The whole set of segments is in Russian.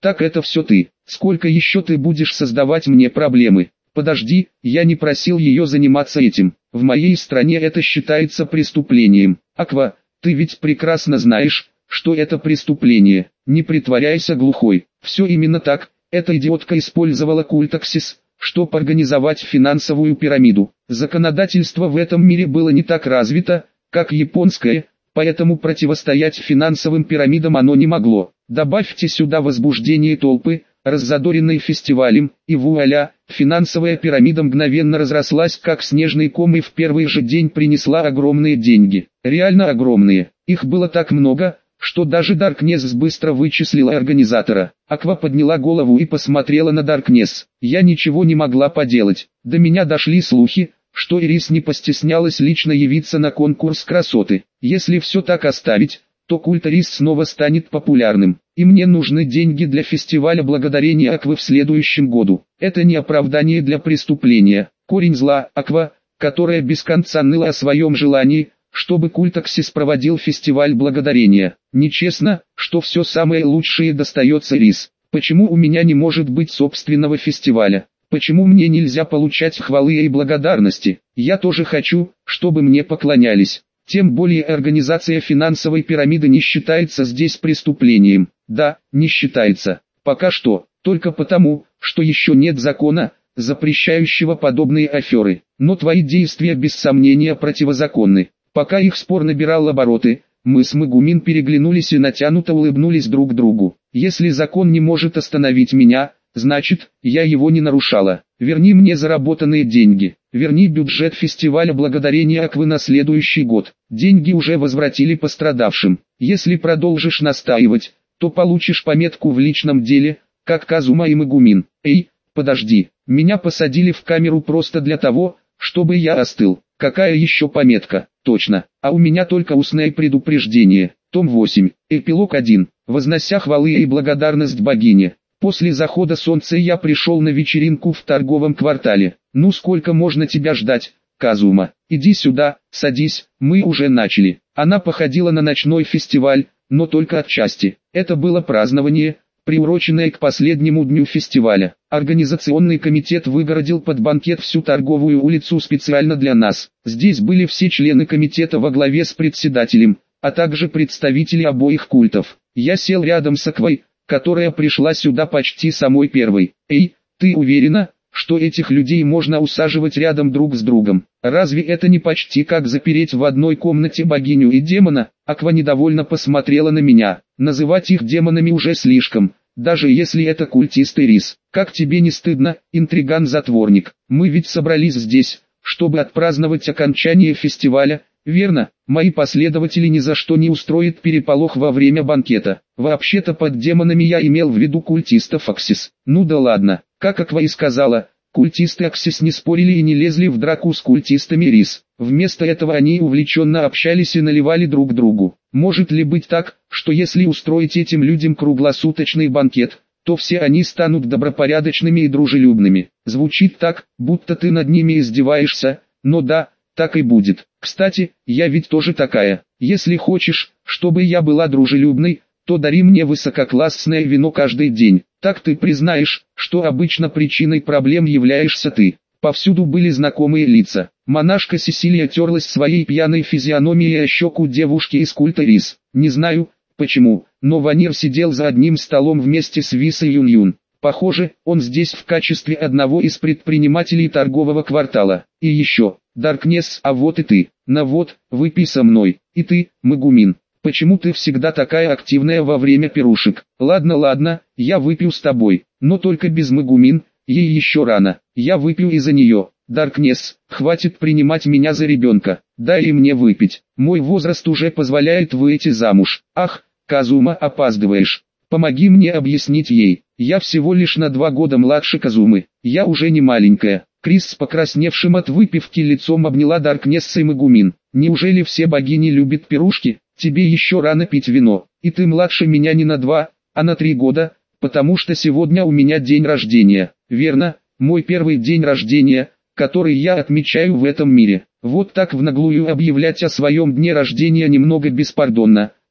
Так это все ты. Сколько еще ты будешь создавать мне проблемы? Подожди, я не просил ее заниматься этим. В моей стране это считается преступлением. Аква, ты ведь прекрасно знаешь, что это преступление. Не притворяйся глухой. Все именно так. Эта идиотка использовала культ Аксис, чтобы организовать финансовую пирамиду. Законодательство в этом мире было не так развито, как японское, поэтому противостоять финансовым пирамидам оно не могло. Добавьте сюда возбуждение толпы, раззадоренной фестивалем, и вуаля, финансовая пирамида мгновенно разрослась как снежный ком и в первый же день принесла огромные деньги. Реально огромные. Их было так много, что даже Даркнесс быстро вычислила организатора. Аква подняла голову и посмотрела на Даркнесс. Я ничего не могла поделать. До меня дошли слухи, что Ирис не постеснялась лично явиться на конкурс красоты. Если все так оставить, то культ Ирис снова станет популярным. И мне нужны деньги для фестиваля благодарения Аквы в следующем году. Это не оправдание для преступления. Корень зла, Аква, которая без конца ныла о своем желании, чтобы культ Аксис проводил фестиваль благодарения. Нечестно, что все самое лучшее достается Ирис. Почему у меня не может быть собственного фестиваля? Почему мне нельзя получать хвалы и благодарности? Я тоже хочу, чтобы мне поклонялись. Тем более организация финансовой пирамиды не считается здесь преступлением. Да, не считается. Пока что, только потому, что еще нет закона, запрещающего подобные аферы. Но твои действия без сомнения противозаконны. Пока их спор набирал обороты, мы с Мегумин переглянулись и натянуто улыбнулись друг другу. Если закон не может остановить меня, значит, я его не нарушала. Верни мне заработанные деньги. Верни бюджет фестиваля благодарения Аквы на следующий год. Деньги уже возвратили пострадавшим. Если продолжишь настаивать, то получишь пометку в личном деле, как Казума и Мегумин. Эй, подожди, меня посадили в камеру просто для того, чтобы я остыл. Какая еще пометка? Точно, а у меня только устное предупреждение. Том 8, эпилог 1. Вознося хвалы и благодарность богине. После захода солнца я пришел на вечеринку в торговом квартале. Ну сколько можно тебя ждать, Казума? Иди сюда, садись, мы уже начали. Она походила на ночной фестиваль, но только отчасти. Это было празднование, приуроченное к последнему дню фестиваля. Организационный комитет выгородил под банкет всю торговую улицу специально для нас. Здесь были все члены комитета во главе с председателем, а также представители обоих культов. Я сел рядом с Аквой, которая пришла сюда почти самой первой. Эй, ты уверена, что этих людей можно усаживать рядом друг с другом? Разве это не почти как запереть в одной комнате богиню и демона? Аква недовольно посмотрела на меня. Называть их демонами уже слишком, даже если это культисты Ирис. Как тебе не стыдно, интриган-затворник? Мы ведь собрались здесь, чтобы отпраздновать окончание фестиваля, верно? Мои последователи ни за что не устроят переполох во время банкета. Вообще-то под демонами я имел в виду культистов Аксис. Ну да ладно, как Аква и сказала, культисты Аксис не спорили и не лезли в драку с культистами Ирис. Вместо этого они увлеченно общались и наливали друг другу. Может ли быть так, что если устроить этим людям круглосуточный банкет, то все они станут добропорядочными и дружелюбными? Звучит так, будто ты над ними издеваешься, но да, так и будет. Кстати, я ведь тоже такая. Если хочешь, чтобы я была дружелюбной, то дари мне высококлассное вино каждый день. Так ты признаешь, что обычно причиной проблем являешься ты. Повсюду были знакомые лица. Монашка Сесилия терлась своей пьяной физиономией о щеку девушки из культа Ирис. Не знаю, почему, но Ванир сидел за одним столом вместе с Висой Юн-Юн. Похоже, он здесь в качестве одного из предпринимателей торгового квартала. И еще, Даркнесс, а вот и ты. На вот, выпей со мной. И ты, Мегумин. Почему ты всегда такая активная во время пирушек? Ладно, я выпью с тобой, но только без Мегумин, ей еще рано. Я выпью и за нее. Даркнесс, хватит принимать меня за ребенка. Дай и мне выпить. Мой возраст уже позволяет выйти замуж. Ах, Казума, опаздываешь. Помоги мне объяснить ей. Я всего лишь на 2 года младше Казумы. Я уже не маленькая. Крис с покрасневшим от выпивки лицом обняла Даркнесса и Мегумин. Неужели все богини любят пирушки? Тебе еще рано пить вино. И ты младше меня не на 2, а на 3 года, потому что сегодня у меня день рождения. Верно, мой первый день рождения, который я отмечаю в этом мире. Вот так в наглую объявлять о своем дне рождения немного беспардонно.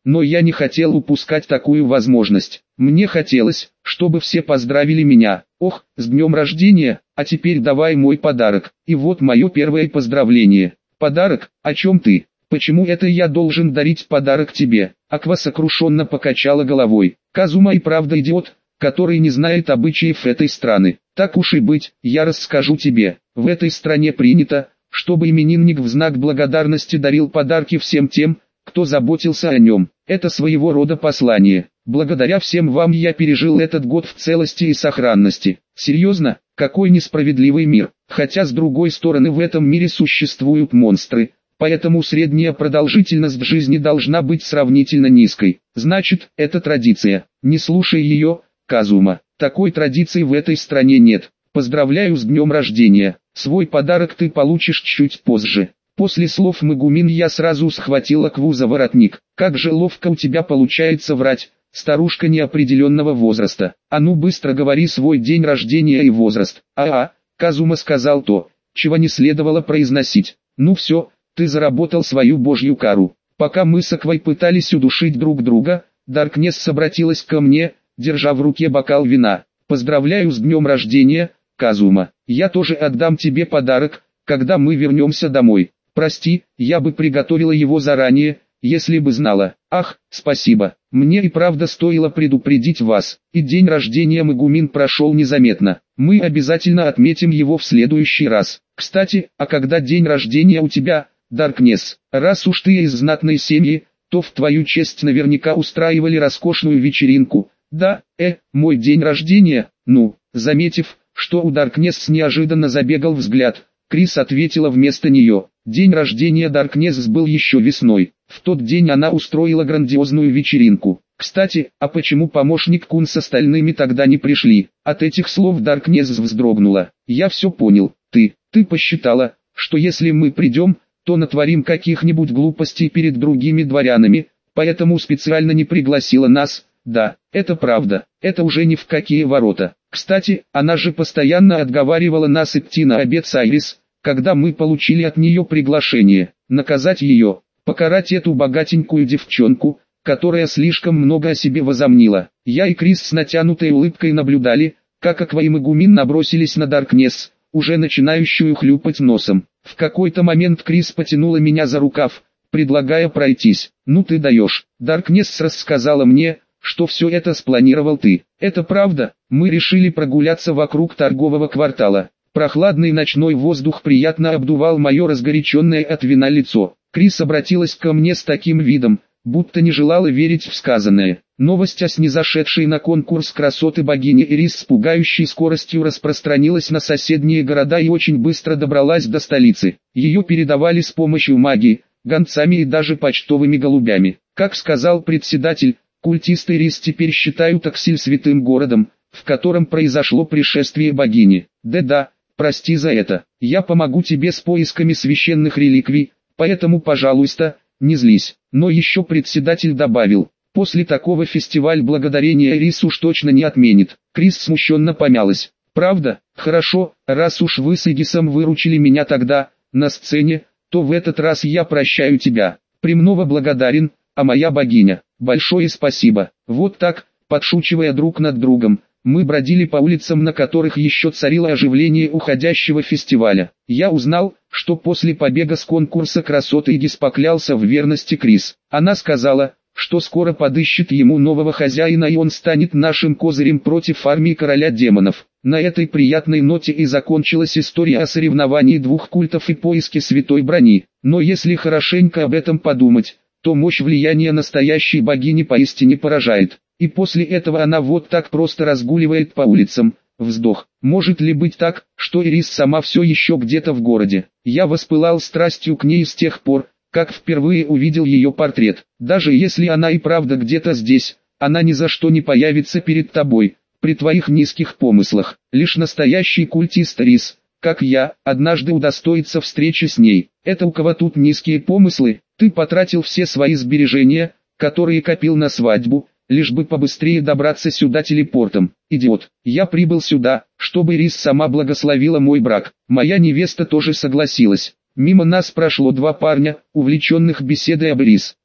но я не хотел упускать такую возможность. Мне хотелось, чтобы все поздравили меня. Ох, с днем рождения, а теперь давай мой подарок. И вот мое первое поздравление. Подарок? О чем ты? Почему это я должен дарить подарок тебе? Аква сокрушенно покачала головой. Казума и правда идиот, который не знает обычаев этой страны. Так уж и быть, я расскажу тебе. В этой стране принято, чтобы именинник в знак благодарности дарил подарки всем тем, кто заботился о нем. Это своего рода послание. Благодаря всем вам я пережил этот год в целости и сохранности. Серьезно? Какой несправедливый мир. Хотя с другой стороны в этом мире существуют монстры, поэтому средняя продолжительность жизни должна быть сравнительно низкой. Значит, это традиция. Не слушай ее, Казума. Такой традиции в этой стране нет. Поздравляю с днем рождения. Свой подарок ты получишь чуть позже. После слов Мегумин я сразу схватила Акву за воротник. Как же ловко у тебя получается врать, старушка неопределенного возраста. А ну быстро говори свой день рождения и возраст. Казума сказал то, чего не следовало произносить. Ну все, ты заработал свою божью кару. Пока мы с Аквой пытались удушить друг друга, Даркнесс обратилась ко мне, держа в руке бокал вина. Поздравляю с днем рождения, Казума. Я тоже отдам тебе подарок, когда мы вернемся домой. Прости, я бы приготовила его заранее, если бы знала. Ах, спасибо. Мне и правда стоило предупредить вас. И день рождения Мегумин прошел незаметно. Мы обязательно отметим его в следующий раз. Кстати, а когда день рождения у тебя, Даркнесс? Раз уж ты из знатной семьи, то в твою честь наверняка устраивали роскошную вечеринку. Да, мой день рождения? Ну, заметив, что у Даркнесс неожиданно забегал взгляд, Крис ответила вместо нее. День рождения Даркнесс был еще весной. В тот день она устроила грандиозную вечеринку. Кстати, а почему помощник Кун с остальными тогда не пришли? От этих слов Даркнесс вздрогнула. Я все понял. Ты посчитала, что если мы придем, то натворим каких-нибудь глупостей перед другими дворянами, поэтому специально не пригласила нас. Да, это правда, это уже ни в какие ворота. Кстати, она же постоянно отговаривала нас идти на обед с Айрис, когда мы получили от нее приглашение. Наказать ее, покарать эту богатенькую девчонку, которая слишком много о себе возомнила. Я и Крис с натянутой улыбкой наблюдали, как Аква и Мегумин набросились на Даркнесс, уже начинающую хлюпать носом. В какой-то момент Крис потянула меня за рукав, предлагая пройтись. Ну ты даешь. Даркнесс рассказала мне, что все это спланировал ты. Это правда, мы решили прогуляться вокруг торгового квартала. Прохладный ночной воздух приятно обдувал мое разгоряченное от вина лицо. Крис обратилась ко мне с таким видом, будто не желала верить в сказанное. Новость о снизошедшей на конкурс красоты богини Ирис с пугающей скоростью распространилась на соседние города и очень быстро добралась до столицы. Ее передавали с помощью магии, гонцами и даже почтовыми голубями. Как сказал председатель, культисты Ирис теперь считают Аксиль святым городом, в котором произошло пришествие богини. Да, прости за это. Я помогу тебе с поисками священных реликвий, поэтому, пожалуйста, не злись. Но еще председатель добавил, после такого фестиваль благодарения Ирис уж точно не отменит. Крис смущенно помялась. Правда? Хорошо, раз уж вы с Эдисом выручили меня тогда, на сцене, то в этот раз я прощаю тебя. Премного благодарен, а моя богиня. Большое спасибо. Вот так, подшучивая друг над другом, мы бродили по улицам, на которых еще царило оживление уходящего фестиваля. Я узнал, что после побега с конкурса красоты Эдис поклялся в верности Крис. Она сказала, что скоро подыщет ему нового хозяина и он станет нашим козырем против армии короля демонов. На этой приятной ноте и закончилась история о соревновании двух культов и поиске святой брони. Но если хорошенько об этом подумать, то мощь влияния настоящей богини поистине поражает. И после этого она вот так просто разгуливает по улицам. Вздох. Может ли быть так, что Ирис сама все еще где-то в городе? Я воспылал страстью к ней с тех пор, как впервые увидел ее портрет. Даже если она и правда где-то здесь, она ни за что не появится перед тобой, при твоих низких помыслах. Лишь настоящий культист Ирис, как я, однажды удостоится встречи с ней. Это у кого тут низкие помыслы? Ты потратил все свои сбережения, которые копил на свадьбу, лишь бы побыстрее добраться сюда телепортом. Идиот. Я прибыл сюда, чтобы Ирис сама благословила мой брак. Моя невеста тоже согласилась. Мимо нас прошло два парня, увлеченных беседой об Ирис.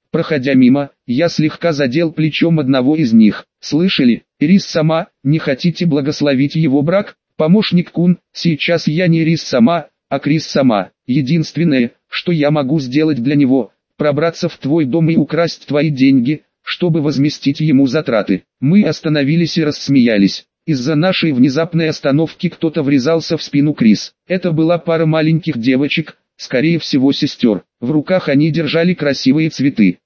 Проходя мимо, я слегка задел плечом одного из них. Слышали, Ирис-сама, не хотите благословить его брак? Помощник-кун, сейчас я не Ирис-сама, а Крис-сама. Единственное, что я могу сделать для него, пробраться в твой дом и украсть твои деньги, чтобы возместить ему затраты. Мы остановились и рассмеялись. Из-за нашей внезапной остановки кто-то врезался в спину Крис. Это была пара маленьких девочек, скорее всего сестер. В руках они держали красивые цветы.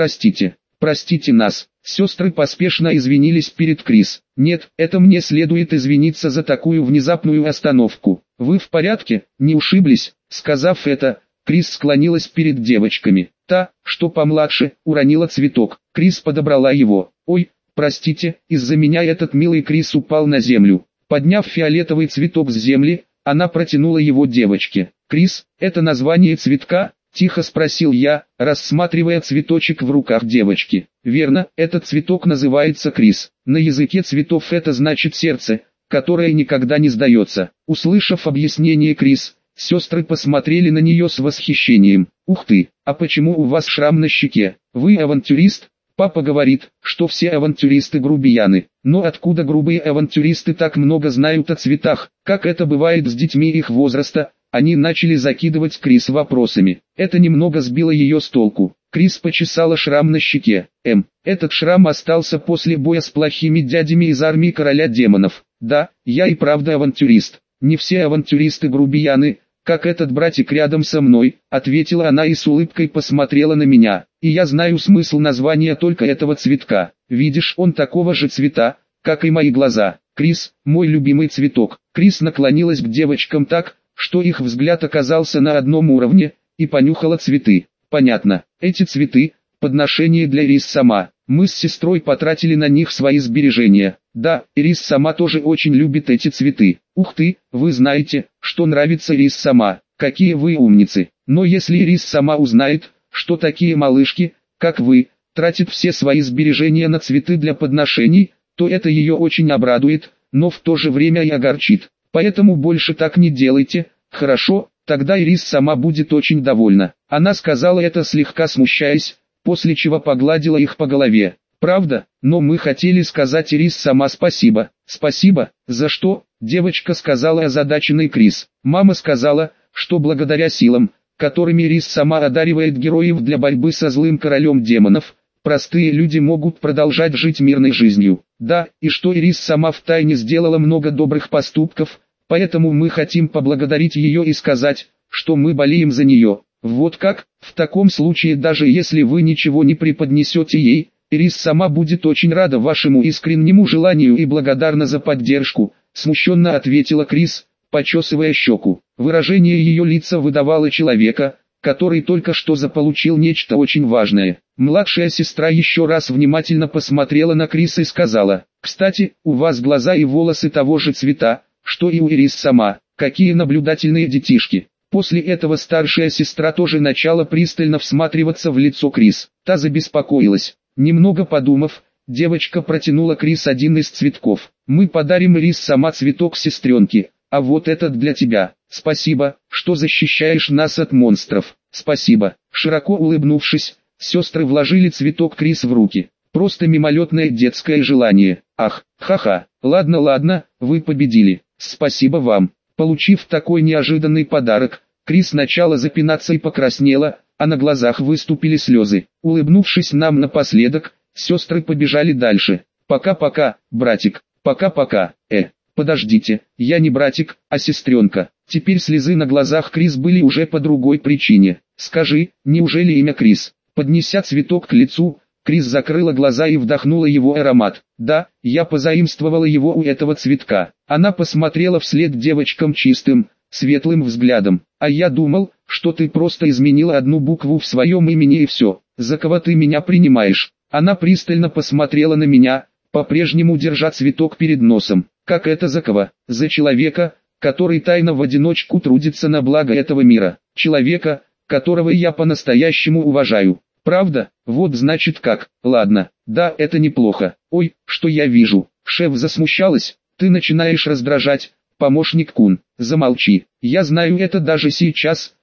Простите нас. Сестры поспешно извинились перед Крис. Нет, это мне следует извиниться за такую внезапную остановку. Вы в порядке, не ушиблись? Сказав это, Крис склонилась перед девочками. Та, что помладше, уронила цветок. Крис подобрала его. Ой, простите, из-за меня этот милый Крис упал на землю. Подняв фиолетовый цветок с земли, она протянула его девочке. «Крис, это название цветка?» – тихо спросил я, рассматривая цветочек в руках девочки. «Верно, этот цветок называется Крис. На языке цветов это значит сердце, которое никогда не сдается». Услышав объяснение Крис, сестры посмотрели на нее с восхищением. «Ух ты, а почему у вас шрам на щеке? Вы авантюрист?» Папа говорит, что все авантюристы грубияны. Но откуда грубые авантюристы так много знают о цветах? Как это бывает с детьми их возраста? Они начали закидывать Крис вопросами. Это немного сбило ее с толку. Крис почесала шрам на щеке. Этот шрам остался после боя с плохими дядями из армии короля демонов. Да, я и правда авантюрист. Не все авантюристы грубияны, как этот братик рядом со мной, ответила она и с улыбкой посмотрела на меня. И я знаю смысл названия только этого цветка. Видишь, он такого же цвета, как и мои глаза. Крис, мой любимый цветок. Крис наклонилась к девочкам так, что их взгляд оказался на одном уровне, и понюхала цветы. Понятно, эти цветы – подношение для Ирис-сама. Мы с сестрой потратили на них свои сбережения. Да, Ирис-сама тоже очень любит эти цветы. Ух ты, вы знаете, что нравится Ирис-сама. Какие вы умницы. Но если Ирис-сама узнает, что такие малышки, как вы, тратят все свои сбережения на цветы для подношений, то это ее очень обрадует, но в то же время и огорчит. Поэтому больше так не делайте, хорошо? Тогда Ирис-сама будет очень довольна. Она сказала это слегка смущаясь, после чего погладила их по голове. Правда, но мы хотели сказать Ирис-сама спасибо. Спасибо, за что? Девочка сказала озадаченный Крис. Мама сказала, что благодаря силам, которыми Ирис-сама одаривает героев для борьбы со злым королем демонов, простые люди могут продолжать жить мирной жизнью. Да, и что Ирис-сама втайне сделала много добрых поступков, поэтому мы хотим поблагодарить ее и сказать, что мы болеем за нее. Вот как? В таком случае даже если вы ничего не преподнесете ей, Ирис-сама будет очень рада вашему искреннему желанию и благодарна за поддержку, смущенно ответила Крис, почесывая щеку. Выражение ее лица выдавало человека, который только что заполучил нечто очень важное. Младшая сестра еще раз внимательно посмотрела на Крис и сказала: «Кстати, у вас глаза и волосы того же цвета, что и у Ирис-сама. Какие наблюдательные детишки». После этого старшая сестра тоже начала пристально всматриваться в лицо Крис. Та забеспокоилась. Немного подумав, девочка протянула Крис один из цветков. «Мы подарим Ирис-сама цветок сестренке, а вот этот для тебя. Спасибо, что защищаешь нас от монстров». «Спасибо». Широко улыбнувшись, сестры вложили цветок Крис в руки. Просто мимолетное детское желание. Ах, ха-ха. Ладно, вы победили. Спасибо вам. Получив такой неожиданный подарок, Крис начала запинаться и покраснела, а на глазах выступили слезы. Улыбнувшись нам напоследок, сестры побежали дальше. «Пока-пока, братик, пока-пока». Подождите, я не братик, а сестренка. Теперь слезы на глазах Крис были уже по другой причине. «Скажи, неужели имя Крис?» Поднеся цветок к лицу, Крис закрыла глаза и вдохнула его аромат. «Да, я позаимствовала его у этого цветка». Она посмотрела вслед девочкам чистым, светлым взглядом. «А я думал, что ты просто изменила одну букву в своем имени и все. За кого ты меня принимаешь?» Она пристально посмотрела на меня, по-прежнему держа цветок перед носом. «Как это за кого?» «За человека, который тайно в одиночку трудится на благо этого мира. Человека, которого я по-настоящему уважаю». «Правда? Вот значит как. Ладно, да, это неплохо. Ой, что я вижу». Шеф засмущалась. «Ты начинаешь раздражать, помощник Кун. Замолчи. Я знаю это даже сейчас,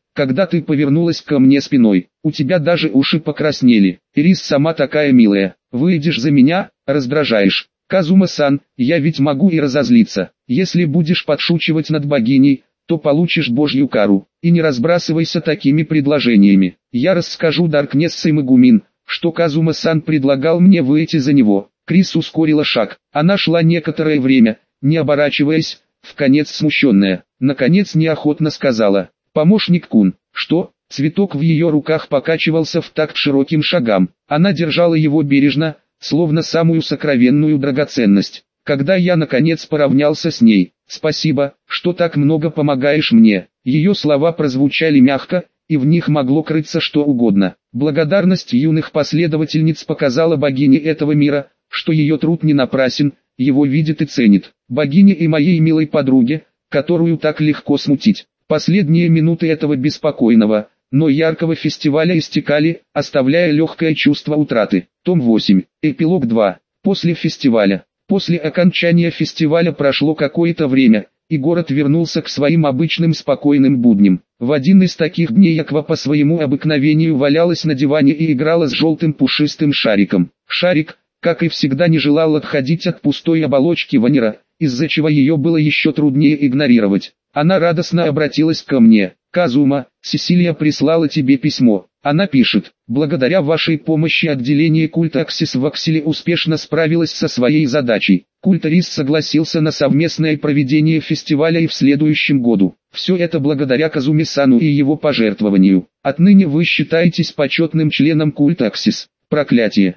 когда ты повернулась ко мне спиной. У тебя даже уши покраснели. Ирис сама такая милая. Выйдешь за меня, раздражаешь. Казума-сан, я ведь могу и разозлиться. Если будешь подшучивать над богиней, то получишь божью кару. И не разбрасывайся такими предложениями. Я расскажу Даркнесс и Магумин, что Казума-сан предлагал мне выйти за него. Крис ускорила шаг. Она шла некоторое время, не оборачиваясь, вконец смущенная. Наконец неохотно сказала: «Помощник Кун». «Что?» Цветок в ее руках покачивался в такт широким шагам. Она держала его бережно, словно самую сокровенную драгоценность. Когда я наконец поравнялся с ней: «Спасибо, что так много помогаешь мне». Ее слова прозвучали мягко, и в них могло крыться что угодно. Благодарность юных последовательниц показала богине этого мира, что ее труд не напрасен, его видит и ценит. Богине и моей милой подруге, которую так легко смутить. Последние минуты этого беспокойного, но яркого фестиваля истекали, оставляя легкое чувство утраты. Том 8. Эпилог 2. После фестиваля. После окончания фестиваля прошло какое-то время, и город вернулся к своим обычным спокойным будням. В один из таких дней Аква по своему обыкновению валялась на диване и играла с желтым пушистым шариком. Шарик, как и всегда, не желал отходить от пустой оболочки Ванера, из-за чего ее было еще труднее игнорировать. Она радостно обратилась ко мне: «Казума, Сесилия прислала тебе письмо. Она пишет: благодаря вашей помощи отделение культа Аксис в Акселе успешно справилось со своей задачей. Культ Рис согласился на совместное проведение фестиваля и в следующем году. Все это благодаря Казуме-сану и его пожертвованию. Отныне вы считаетесь почетным членом культа Аксис». Проклятие.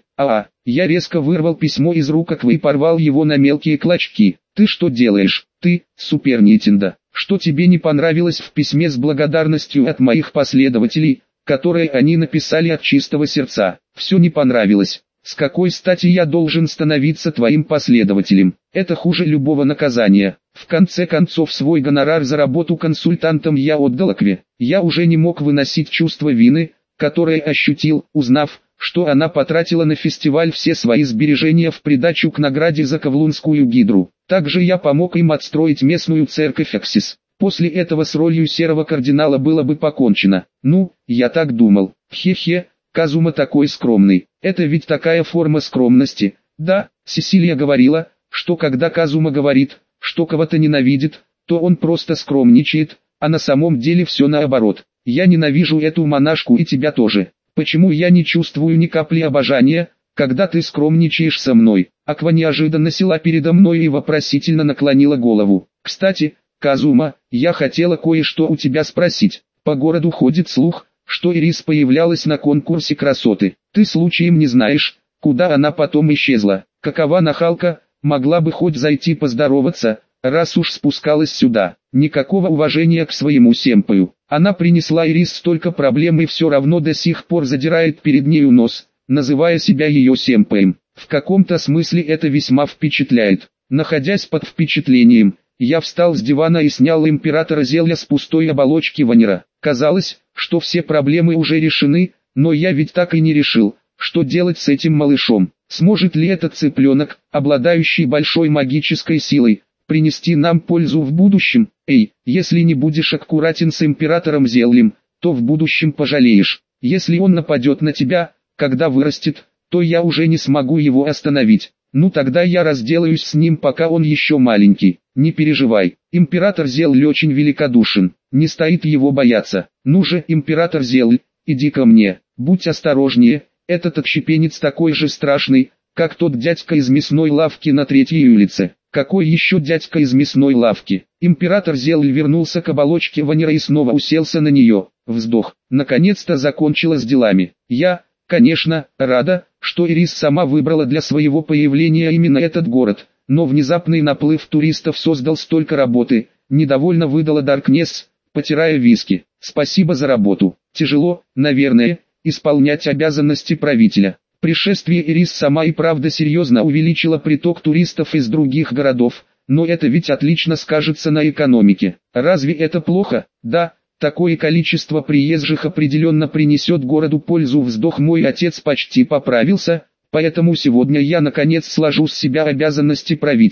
Я резко вырвал письмо из рук Аквы и порвал его на мелкие клочки. «Ты что делаешь? Ты, Супер Нинтендо, что тебе не понравилось в письме с благодарностью от моих последователей, которое они написали от чистого сердца?» «Все не понравилось. С какой стати я должен становиться твоим последователем? Это хуже любого наказания. В конце концов, свой гонорар за работу консультантом я отдал Акве. Я уже не мог выносить чувство вины, которое ощутил, узнав, что она потратила на фестиваль все свои сбережения в придачу к награде за Ковлунскую гидру. Также я помог им отстроить местную церковь Аксис. После этого с ролью серого кардинала было бы покончено. Ну, я так думал. Хе-хе, Казума такой скромный. Это ведь такая форма скромности. Да, Сесилия говорила, что когда Казума говорит, что кого-то ненавидит, то он просто скромничает, а на самом деле все наоборот. Я ненавижу эту монашку и тебя тоже. Почему я не чувствую ни капли обожания, когда ты скромничаешь со мной?» Аква неожиданно села передо мной и вопросительно наклонила голову. «Кстати, Казума, я хотела кое-что у тебя спросить. По городу ходит слух, что Ирис появлялась на конкурсе красоты. Ты случаем не знаешь, куда она потом исчезла? Какова нахалка, могла бы хоть зайти поздороваться, раз уж спускалась сюда». Никакого уважения к своему сэмпаю. Она принесла Ирис столько проблем и все равно до сих пор задирает перед нею нос, называя себя ее сэмпаем. В каком-то смысле это весьма впечатляет. Находясь под впечатлением, я встал с дивана и снял императора Зелья с пустой оболочки Ванера. Казалось, что все проблемы уже решены, но я ведь так и не решил, что делать с этим малышом. Сможет ли этот цыпленок, обладающий большой магической силой, принести нам пользу в будущем? Если не будешь аккуратен с императором Зеллем, то в будущем пожалеешь. Если он нападет на тебя, когда вырастет, то я уже не смогу его остановить. Ну тогда я разделаюсь с ним, пока он еще маленький. Не переживай, император Зелль очень великодушен, не стоит его бояться. Ну же, император Зелль, иди ко мне, будь осторожнее, этот отщепенец такой же страшный, как тот дядька из мясной лавки на 3-й улице. Какой еще дядька из мясной лавки? Император Зелль вернулся к оболочке Ванера и снова уселся на нее. Вздох. Наконец-то закончила с делами. Я, конечно, рада, что Ирис сама выбрала для своего появления именно этот город, но внезапный наплыв туристов создал столько работы, недовольно выдала Даркнесс, потирая виски. Спасибо за работу. Тяжело, наверное, исполнять обязанности правителя. Пришествие Ирис сама и правда серьезно увеличило приток туристов из других городов, но это ведь отлично скажется на экономике. Разве это плохо? Да, такое количество приезжих определенно принесет городу пользу. Вздох. Мой отец почти поправился, поэтому сегодня я наконец сложу с себя обязанности правителя.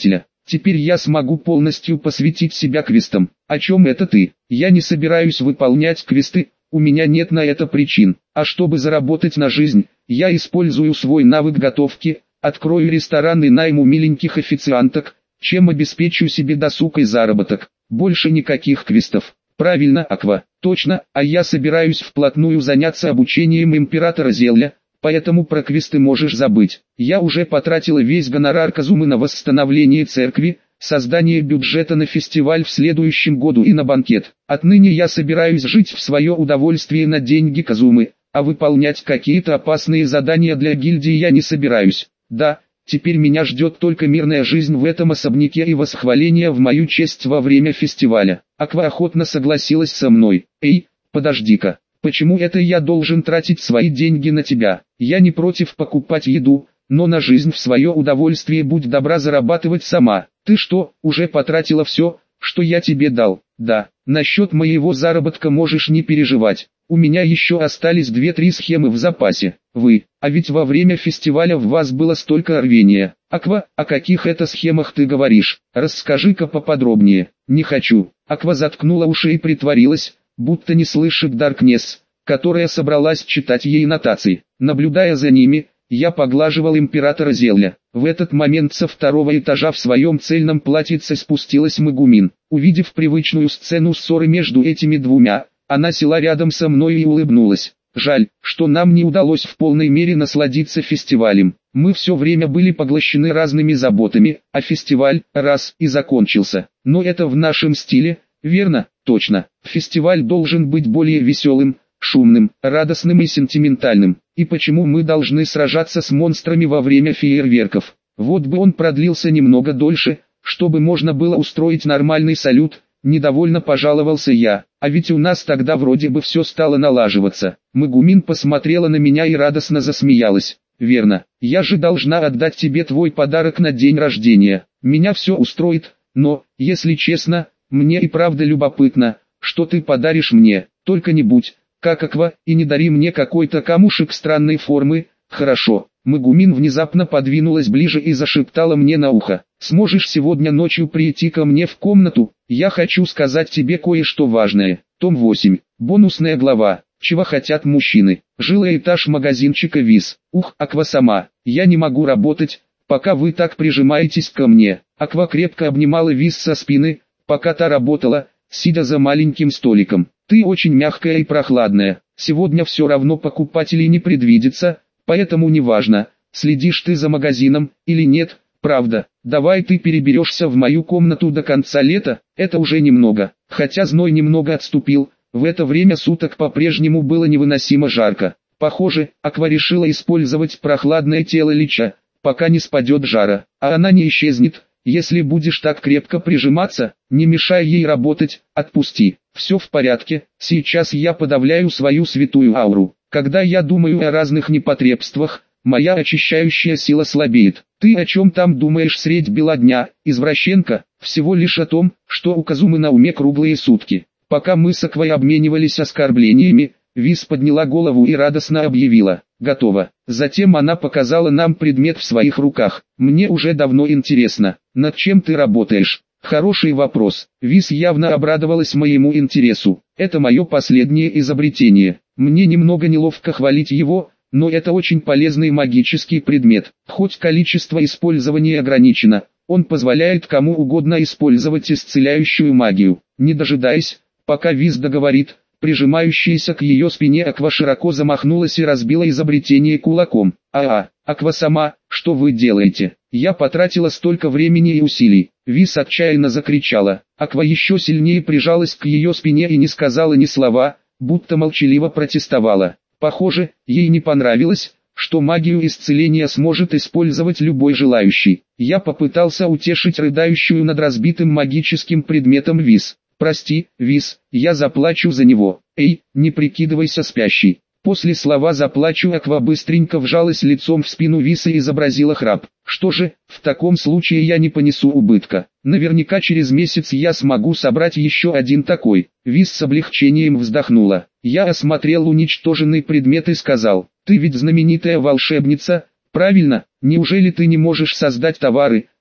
Теперь я смогу полностью посвятить себя квестам. О чем это ты? Я не собираюсь выполнять квесты, у меня нет на это причин. А чтобы заработать на жизнь, я использую свой навык готовки, открою ресторан и найму миленьких официанток, чем обеспечу себе досуг и заработок. Больше никаких квестов. Правильно, Аква, точно, а я собираюсь вплотную заняться обучением императора Зелья, поэтому про квесты можешь забыть. Я уже потратила весь гонорар Казумы на восстановление церкви, создание бюджета на фестиваль в следующем году и на банкет. Отныне я собираюсь жить в свое удовольствие на деньги Казумы, а выполнять какие-то опасные задания для гильдии я не собираюсь. Да, теперь меня ждет только мирная жизнь в этом особняке и восхваление в мою честь во время фестиваля. Аква охотно согласилась со мной. Эй, подожди-ка. Почему это я должен тратить свои деньги на тебя? Я не против покупать еду, но на жизнь в свое удовольствие будь добра зарабатывать сама. Ты что, уже потратила все, что я тебе дал? Да, насчет моего заработка можешь не переживать. У меня еще остались 2-3 схемы в запасе. А ведь во время фестиваля в вас было столько рвения. Аква, о каких это схемах ты говоришь? Расскажи-ка поподробнее. Не хочу. Аква заткнула уши и притворилась, будто не слышит Даркнесс, которая собралась читать ей нотации. Наблюдая за ними, я поглаживал императора Зелья. В этот момент со 2-го этажа в своем цельном платьице спустилась Магумин. Увидев привычную сцену ссоры между этими двумя, она села рядом со мной и улыбнулась. Жаль, что нам не удалось в полной мере насладиться фестивалем. Мы все время были поглощены разными заботами, а фестиваль, раз и закончился. Но это в нашем стиле, верно? Точно. Фестиваль должен быть более веселым, шумным, радостным и сентиментальным. И почему мы должны сражаться с монстрами во время фейерверков? Вот бы он продлился немного дольше, чтобы можно было устроить нормальный салют. Недовольно пожаловался я, а ведь у нас тогда вроде бы все стало налаживаться. Магумин посмотрела на меня и радостно засмеялась. Верно, я же должна отдать тебе твой подарок на день рождения. Меня все устроит, но, если честно, мне и правда любопытно, что ты подаришь мне. Только не будь, как Аква, и не дари мне какой-то камушек странной формы, хорошо? Магумин внезапно подвинулась ближе и зашептала мне на ухо. Сможешь сегодня ночью прийти ко мне в комнату? Я хочу сказать тебе кое-что важное. Том 8. Бонусная глава. Чего хотят мужчины? Жилой этаж магазинчика Виз. Ух, Аква сама. Я не могу работать, пока вы так прижимаетесь ко мне. Аква крепко обнимала Виз со спины, пока та работала, сидя за маленьким столиком. Ты очень мягкая и прохладная. Сегодня все равно покупателей не предвидится, поэтому неважно, следишь ты за магазином или нет. Правда, давай ты переберешься в мою комнату до конца лета, это уже немного. Хотя зной немного отступил, в это время суток по-прежнему было невыносимо жарко. Похоже, Аква решила использовать прохладное тело Лича, пока не спадет жара. А она не исчезнет, если будешь так крепко прижиматься, не мешай ей работать, отпусти. Все в порядке, сейчас я подавляю свою святую ауру. Когда я думаю о разных непотребствах, моя очищающая сила слабеет. Ты о чем там думаешь средь бела дня, извращенка? Всего лишь о том, что у Казумы на уме круглые сутки. Пока мы с Аквой обменивались оскорблениями, Виз подняла голову и радостно объявила: готово. Затем она показала нам предмет в своих руках. Мне уже давно интересно, над чем ты работаешь? Хороший вопрос. Виз явно обрадовалась моему интересу. Это мое последнее изобретение. Мне немного неловко хвалить его, но это очень полезный магический предмет. Хоть количество использования ограничено, он позволяет кому угодно использовать исцеляющую магию. Не дожидаясь, пока Виз договорит, прижимающаяся к ее спине Аква широко замахнулась и разбила изобретение кулаком. Аква сама, что вы делаете? Я потратила столько времени и усилий. Виз отчаянно закричала. Аква еще сильнее прижалась к ее спине и не сказала ни слова, будто молчаливо протестовала. Похоже, ей не понравилось, что магию исцеления сможет использовать любой желающий. Я попытался утешить рыдающую над разбитым магическим предметом Виз. Прости, Виз, я заплачу за него. Эй, не прикидывайся спящей. После слова «заплачу» Аква быстренько вжалась лицом в спину Виса и изобразила храп. Что же, в таком случае я не понесу убытка. Наверняка через месяц я смогу собрать еще один такой. Вис с облегчением вздохнула. Я осмотрел уничтоженный предмет и сказал: ты ведь знаменитая волшебница, правильно? Неужели ты не можешь создать товары,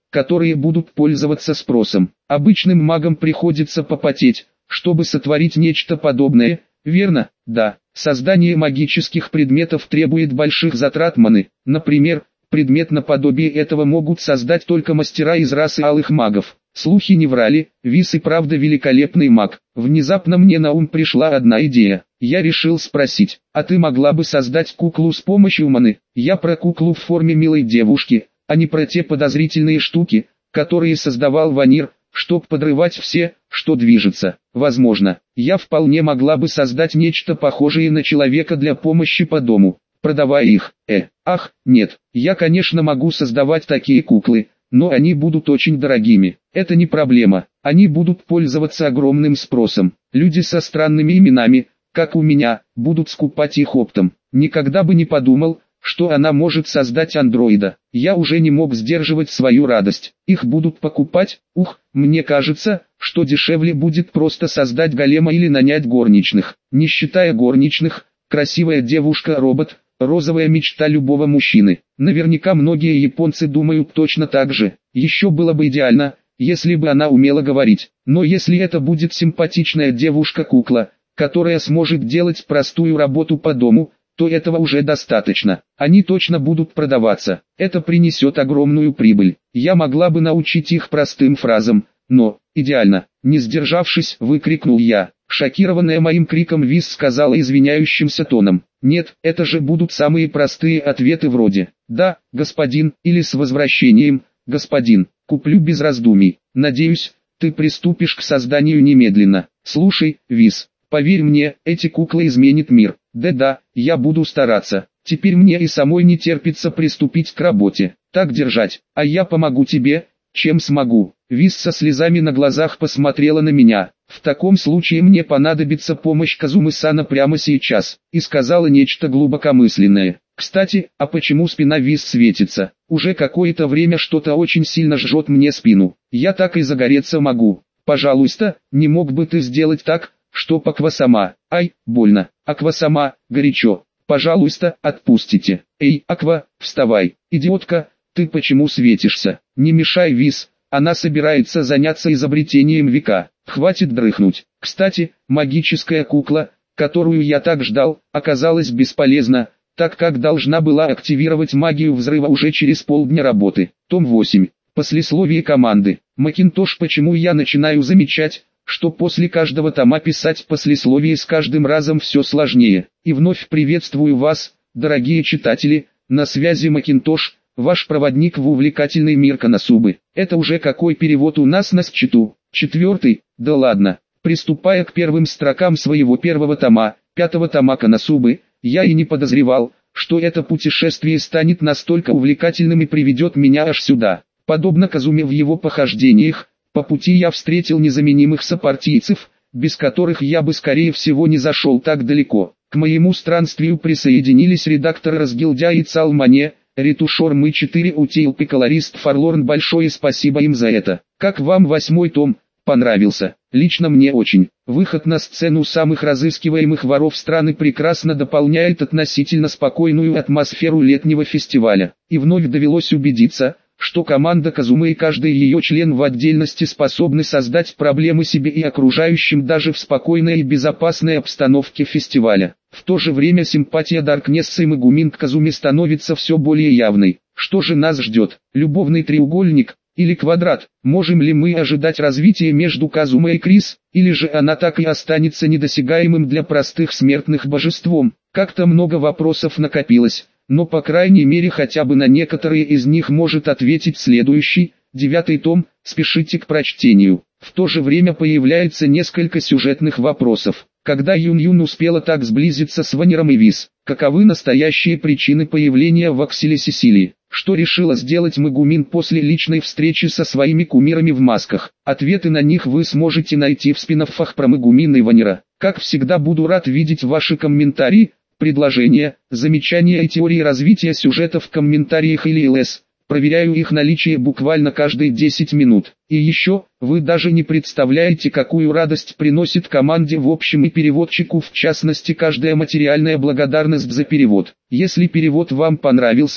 которые будут пользоваться спросом. Обычным магам приходится попотеть, чтобы сотворить нечто подобное, верно? Да. Создание магических предметов требует больших затрат маны. Например, предмет наподобие этого могут создать только мастера из расы алых магов. Слухи не врали, Вис и правда великолепный маг. Внезапно мне на ум пришла одна идея. Я решил спросить, а ты могла бы создать куклу с помощью маны? Я про куклу в форме милой девушки, а не про те подозрительные штуки, которые создавал Ванир, чтоб подрывать все, что движется. Возможно, я вполне могла бы создать нечто похожее на человека для помощи по дому, продавая их. Ах, нет, я конечно могу создавать такие куклы, но они будут очень дорогими. Это не проблема, они будут пользоваться огромным спросом. Люди со странными именами, как у меня, будут скупать их оптом. Никогда бы не подумал, что она может создать андроида. Я уже не мог сдерживать свою радость. Их будут покупать? Мне кажется, что дешевле будет просто создать голема или нанять горничных. Не считая горничных, красивая девушка-робот – розовая мечта любого мужчины. Наверняка многие японцы думают точно так же. Еще было бы идеально, если бы она умела говорить. Но если это будет симпатичная девушка-кукла, которая сможет делать простую работу по дому, то этого уже достаточно. Они точно будут продаваться. Это принесет огромную прибыль. Я могла бы научить их простым фразам, но, идеально, не сдержавшись, выкрикнул я. Шокированная моим криком Вис сказала извиняющимся тоном: «Нет, это же будут самые простые ответы вроде «Да, господин» или «С возвращением, господин, куплю без раздумий». Надеюсь, ты приступишь к созданию немедленно. Слушай, Вис, поверь мне, эти куклы изменят мир. Да, я буду стараться. Теперь мне и самой не терпится приступить к работе. Так держать, а я помогу тебе, чем смогу». Вис со слезами на глазах посмотрела на меня. «В таком случае мне понадобится помощь Казумы-сана прямо сейчас», и сказала нечто глубокомысленное. «Кстати, а почему спина Вис светится? Уже какое-то время что-то очень сильно жжет мне спину. Я так и загореться могу. Пожалуйста, не мог бы ты сделать так, чтоб Аква-сама? Ай, больно. Аква-сама, горячо. Пожалуйста, отпустите. Эй, Аква, вставай. Идиотка, ты почему светишься? Не мешай Вис, она собирается заняться изобретением века. Хватит дрыхнуть». Кстати, магическая кукла, которую я так ждал, оказалась бесполезна, так как должна была активировать магию взрыва уже через полдня работы. Том 8. Послесловие команды. Макинтош. Почему я начинаю замечать, что после каждого тома писать послесловие с каждым разом все сложнее. И вновь приветствую вас, дорогие читатели, на связи Макинтош, ваш проводник в увлекательный мир Коносубы. Это уже какой перевод у нас на счету? 4-й? Да ладно. Приступая к первым строкам своего первого тома, 5-го тома Коносубы, я и не подозревал, что это путешествие станет настолько увлекательным и приведет меня аж сюда. Подобно Казуме в его похождениях, по пути я встретил незаменимых сопартийцев, без которых я бы скорее всего не зашел так далеко. К моему странствию присоединились редактор Разгильдя и Цалмане, ретушер Мы 4 Утилп и колорист Фарлорн. Большое спасибо им за это. Как вам 8-й том? Понравился? Лично мне очень. Выход на сцену самых разыскиваемых воров страны прекрасно дополняет относительно спокойную атмосферу летнего фестиваля. И вновь довелось убедиться, что команда Казумы и каждый ее член в отдельности способны создать проблемы себе и окружающим даже в спокойной и безопасной обстановке фестиваля. В то же время симпатия Даркнесса и Мегумин к Казуме становится все более явной. Что же нас ждет? Любовный треугольник? Или квадрат? Можем ли мы ожидать развития между Казумой и Крис? Или же она так и останется недосягаемым для простых смертных божеством? Как-то много вопросов накопилось, но по крайней мере хотя бы на некоторые из них может ответить следующий, 9-й том. Спешите к прочтению. В то же время появляется несколько сюжетных вопросов. Когда Юн-Юн успела так сблизиться с Ваниром и Вис? Каковы настоящие причины появления в Акселе Сесилии? Что решила сделать Мегумин после личной встречи со своими кумирами в масках? Ответы на них вы сможете найти в спин-оффах про Мегумин и Ванира. Как всегда буду рад видеть ваши комментарии, предложения, замечания и теории развития сюжета в комментариях или ЛС. Проверяю их наличие буквально каждые 10 минут. И еще, вы даже не представляете, какую радость приносит команде в общем и переводчику в частности каждая материальная благодарность за перевод. Если перевод вам понравился,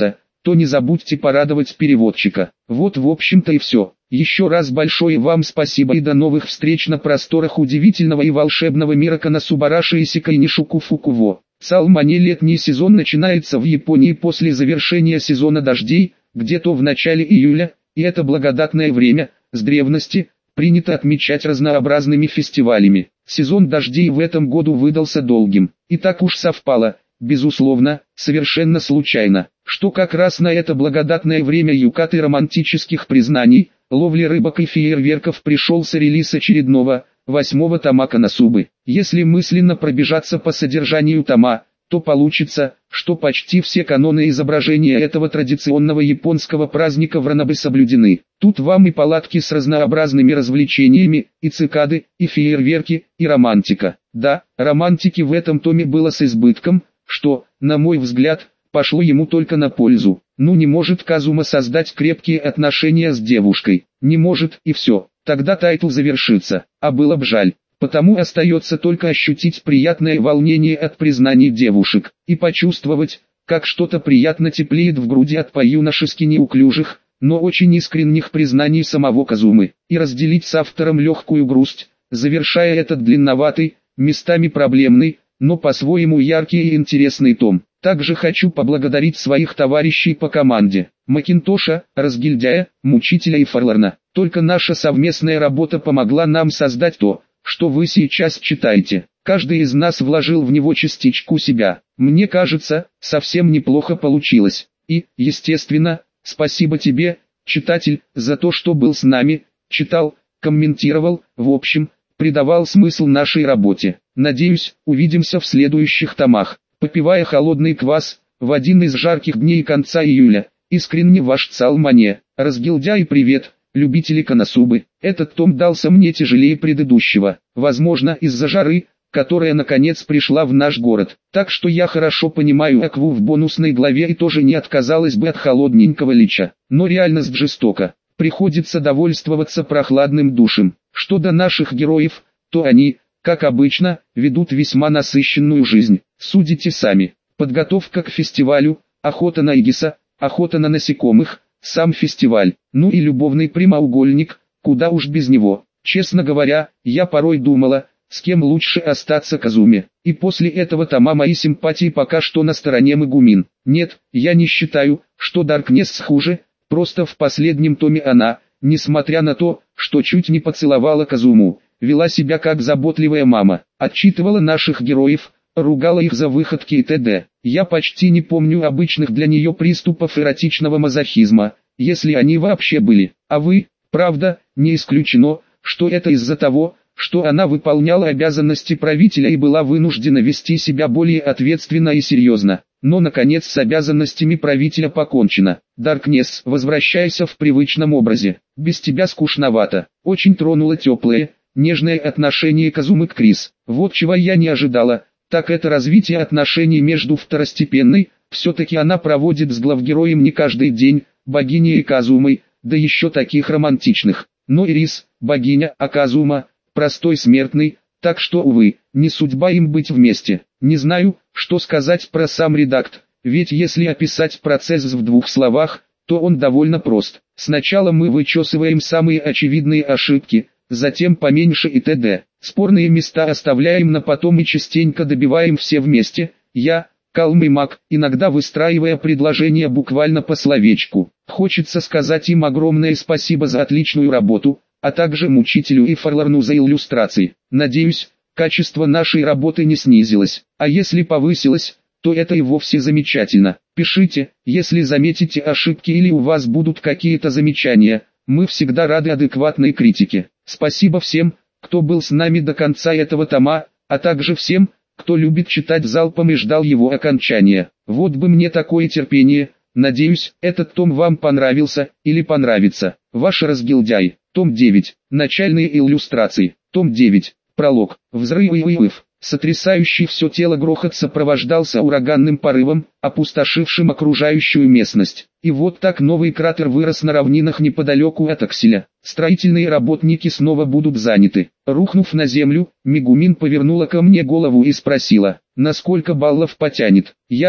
то не забудьте порадовать переводчика. Вот в общем-то и все. Еще раз большое вам спасибо и до новых встреч на просторах удивительного и волшебного мира Коносубараши и Сикайнишуку Фукуво. Салмане летний сезон начинается в Японии после завершения сезона дождей, где-то в начале июля, и это благодатное время, с древности, принято отмечать разнообразными фестивалями. Сезон дождей в этом году выдался долгим, и так уж совпало, безусловно, совершенно случайно, что как раз на это благодатное время юкаты романтических признаний, ловли рыбок и фейерверков пришелся релиз очередного, 8-го тома Коносубы. Если мысленно пробежаться по содержанию тома, то получится, что почти все каноны изображения этого традиционного японского праздника в Ранобе соблюдены. Тут вам и палатки с разнообразными развлечениями, и цикады, и фейерверки, и романтика. Да, романтики в этом томе было с избытком, что, на мой взгляд, пошло ему только на пользу. Ну не может Казума создать крепкие отношения с девушкой. Не может и все. Тогда тайтл завершится. А было б жаль. Потому остается только ощутить приятное волнение от признаний девушек, и почувствовать, как что-то приятно теплеет в груди от по-юношески неуклюжих, но очень искренних признаний самого Казумы, и разделить с автором легкую грусть, завершая этот длинноватый, местами проблемный, но по-своему яркий и интересный том. Также хочу поблагодарить своих товарищей по команде, Макинтоша, Разгильдяя, Мучителя и Фарларна. Только наша совместная работа помогла нам создать то, что вы сейчас читаете. Каждый из нас вложил в него частичку себя. Мне кажется, совсем неплохо получилось. И, естественно, спасибо тебе, читатель, за то, что был с нами, читал, комментировал, в общем, придавал смысл нашей работе. Надеюсь, увидимся в следующих томах. Попивая холодный квас, в один из жарких дней конца июля, искренне ваш Салмане. Разгильдяй, привет, любители Коносубы. Этот том дался мне тяжелее предыдущего, возможно из-за жары, которая наконец пришла в наш город. Так что я хорошо понимаю Акву в бонусной главе и тоже не отказалась бы от холодненького лича. Но реальность жестока. Приходится довольствоваться прохладным душем. Что до наших героев, то они, как обычно, ведут весьма насыщенную жизнь. Судите сами. Подготовка к фестивалю, охота на игиса, охота на насекомых, сам фестиваль, ну и любовный прямоугольник, куда уж без него. Честно говоря, я порой думала, с кем лучше остаться Казуме. И после этого тома мои симпатии пока что на стороне Мегумин. Нет, я не считаю, что Даркнесс хуже, просто в последнем томе она, несмотря на то, что чуть не поцеловала Казуму, вела себя как заботливая мама, отчитывала наших героев, ругала их за выходки и т.д. Я почти не помню обычных для нее приступов эротичного мазохизма, если они вообще были. А вы, правда, не исключено, что это из-за того, что она выполняла обязанности правителя и была вынуждена вести себя более ответственно и серьезно. Но наконец с обязанностями правителя покончено. Даркнесс, возвращайся в привычном образе. Без тебя скучновато. Очень тронуло теплое, нежное отношение Казумы к Крис. Вот чего я не ожидала, так это развитие отношений между второстепенной, все-таки она проводит с главгероем не каждый день, богиней и Казумой, да еще таких романтичных. Но Ирис, богиня, а Казума, простой смертный, так что, увы, не судьба им быть вместе. Не знаю, что сказать про сам редакт, ведь если описать процесс в двух словах, то он довольно прост. Сначала мы вычесываем самые очевидные ошибки, затем поменьше и т.д. Спорные места оставляем на потом и частенько добиваем все вместе. Я, калмый маг, иногда выстраивая предложения буквально по словечку. Хочется сказать им огромное спасибо за отличную работу, а также Мучителю и Фарларну за иллюстрации. Надеюсь, качество нашей работы не снизилось, а если повысилось, то это и вовсе замечательно. Пишите, если заметите ошибки или у вас будут какие-то замечания, мы всегда рады адекватной критике. Спасибо всем, кто был с нами до конца этого тома, а также всем, кто любит читать залпом и ждал его окончания. Вот бы мне такое терпение. Надеюсь, этот том вам понравился, или понравится. Ваш Разгильдяй. Том 9. Начальные иллюстрации. Том 9. Пролог. Взрыв. Сотрясающий все тело грохот сопровождался ураганным порывом, опустошившим окружающую местность. И вот так новый кратер вырос на равнинах неподалеку от Акселя. Строительные работники снова будут заняты. Рухнув на землю, Мегумин повернула ко мне голову и спросила, насколько баллов потянет. Я,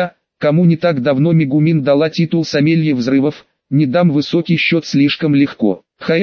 Кому не так давно Мегумин дала титул сомелье взрывов, не дам высокий счет слишком легко.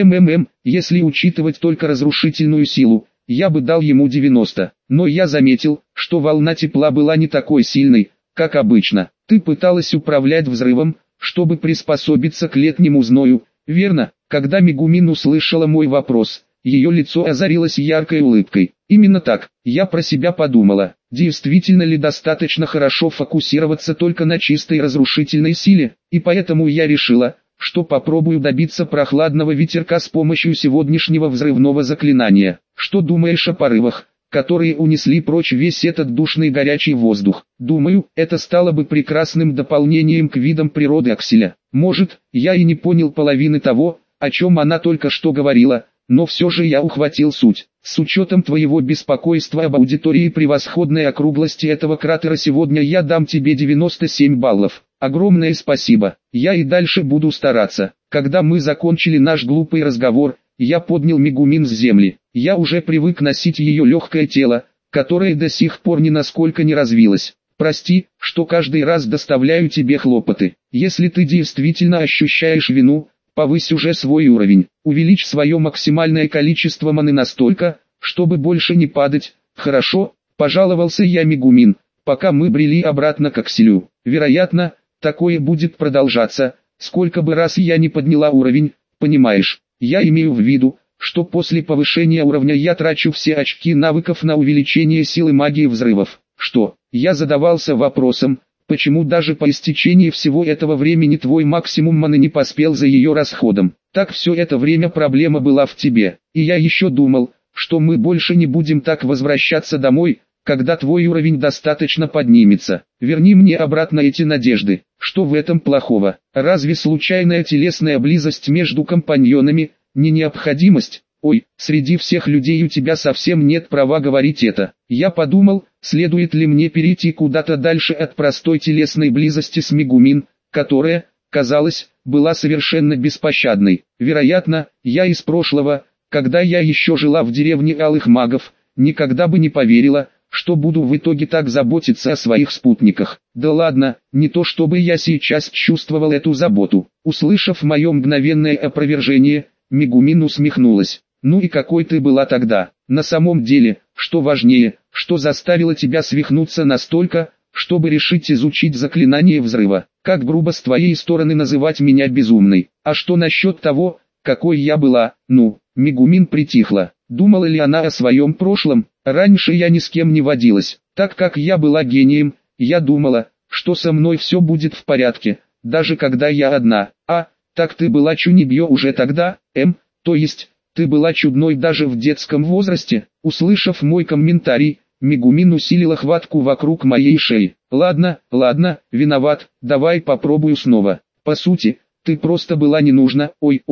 Если учитывать только разрушительную силу, я бы дал ему 90. Но я заметил, что волна тепла была не такой сильной, как обычно. Ты пыталась управлять взрывом, чтобы приспособиться к летнему зною, верно? Когда Мегумин услышала мой вопрос, ее лицо озарилось яркой улыбкой. Именно так, я про себя подумала. Действительно ли достаточно хорошо фокусироваться только на чистой разрушительной силе? И поэтому я решила, что попробую добиться прохладного ветерка с помощью сегодняшнего взрывного заклинания. Что думаешь о порывах, которые унесли прочь весь этот душный горячий воздух? Думаю, это стало бы прекрасным дополнением к видам природы Акселя. Может, я и не понял половины того, о чем она только что говорила, но все же я ухватил суть. С учетом твоего беспокойства об аудитории и превосходной округлости этого кратера сегодня я дам тебе 97 баллов. Огромное спасибо, я и дальше буду стараться. Когда мы закончили наш глупый разговор, я поднял Мегумин с земли. Я уже привык носить ее легкое тело, которое до сих пор ни насколько не развилось. Прости, что каждый раз доставляю тебе хлопоты. Если ты действительно ощущаешь вину, повысь уже свой уровень. Увеличь свое максимальное количество маны настолько, чтобы больше не падать. Хорошо, пожаловался я Мегумин, пока мы брели обратно к Акселю. Вероятно, такое будет продолжаться, сколько бы раз я не подняла уровень, понимаешь? Я имею в виду, что после повышения уровня я трачу все очки навыков на увеличение силы магии взрывов. Что? Я задавался вопросом, почему даже по истечении всего этого времени твой максимум маны не поспел за ее расходом. Так все это время проблема была в тебе. И я еще думал, что мы больше не будем так возвращаться домой, когда твой уровень достаточно поднимется. Верни мне обратно эти надежды. Что в этом плохого? Разве случайная телесная близость между компаньонами не необходимость? Ой, среди всех людей у тебя совсем нет права говорить это. Я подумал, следует ли мне перейти куда-то дальше от простой телесной близости с Мегумин, которая, казалось, была совершенно беспощадной. Вероятно, я из прошлого, когда я еще жила в деревне Алых Магов, никогда бы не поверила, что буду в итоге так заботиться о своих спутниках. Да ладно, не то чтобы я сейчас чувствовал эту заботу. Услышав мое мгновенное опровержение, Мегумин усмехнулась. Ну и какой ты была тогда? На самом деле, что важнее, что заставило тебя свихнуться настолько, чтобы решить изучить заклинание взрыва? Как грубо с твоей стороны называть меня безумной. А что насчет того, какой я была? Ну, Мегумин притихла. Думала ли она о своем прошлом? Раньше я ни с кем не водилась. Так как я была гением, я думала, что со мной все будет в порядке, даже когда я одна. А, так ты была чунибьё уже тогда, то есть, ты была чудной даже в детском возрасте? Услышав мой комментарий, Мегумин усилила хватку вокруг моей шеи. Ладно, виноват, давай попробую снова. По сути, ты просто была не нужна. Ой,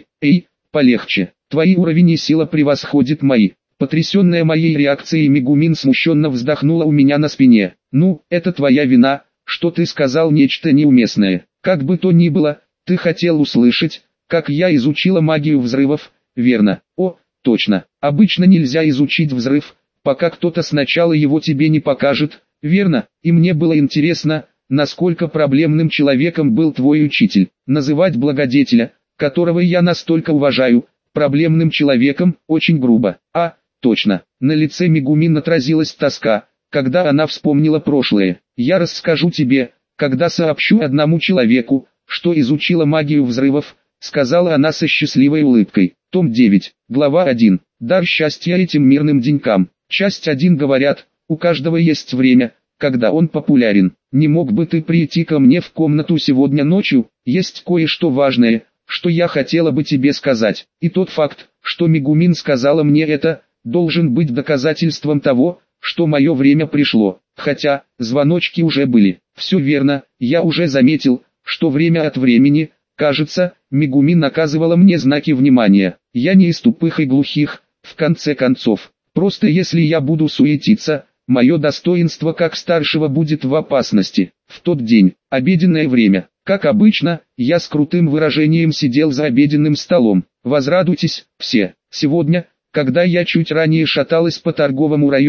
полегче. Твои уровень и сила превосходят мои. Потрясенная моей реакцией Мегумин смущенно вздохнула у меня на спине. Ну, это твоя вина, что ты сказал нечто неуместное. Как бы то ни было, ты хотел услышать, как я изучила магию взрывов, верно? О, точно. Обычно нельзя изучить взрыв, пока кто-то сначала его тебе не покажет, верно? И мне было интересно, насколько проблемным человеком был твой учитель. Называть благодетеля, которого я настолько уважаю, проблемным человеком, очень грубо. А, точно. На лице Мегумин отразилась тоска, когда она вспомнила прошлое. Я расскажу тебе, когда сообщу одному человеку, что изучила магию взрывов, сказала она со счастливой улыбкой. Том 9, глава 1. Дар счастья этим мирным денькам. Часть 1. Говорят, у каждого есть время, когда он популярен. Не мог бы ты прийти ко мне в комнату сегодня ночью? Есть кое-что важное, что я хотела бы тебе сказать. И тот факт, что Мегумин сказала мне это, должен быть доказательством того, что мое время пришло. Хотя, звоночки уже были. Все верно, я уже заметил, что время от времени, кажется, Мегумин оказывала мне знаки внимания. Я не из тупых и глухих, в конце концов. Просто если я буду суетиться, мое достоинство как старшего будет в опасности. В тот день, обеденное время, как обычно, я с крутым выражением сидел за обеденным столом. Возрадуйтесь, все. Сегодня, когда я чуть ранее шаталась по торговому району,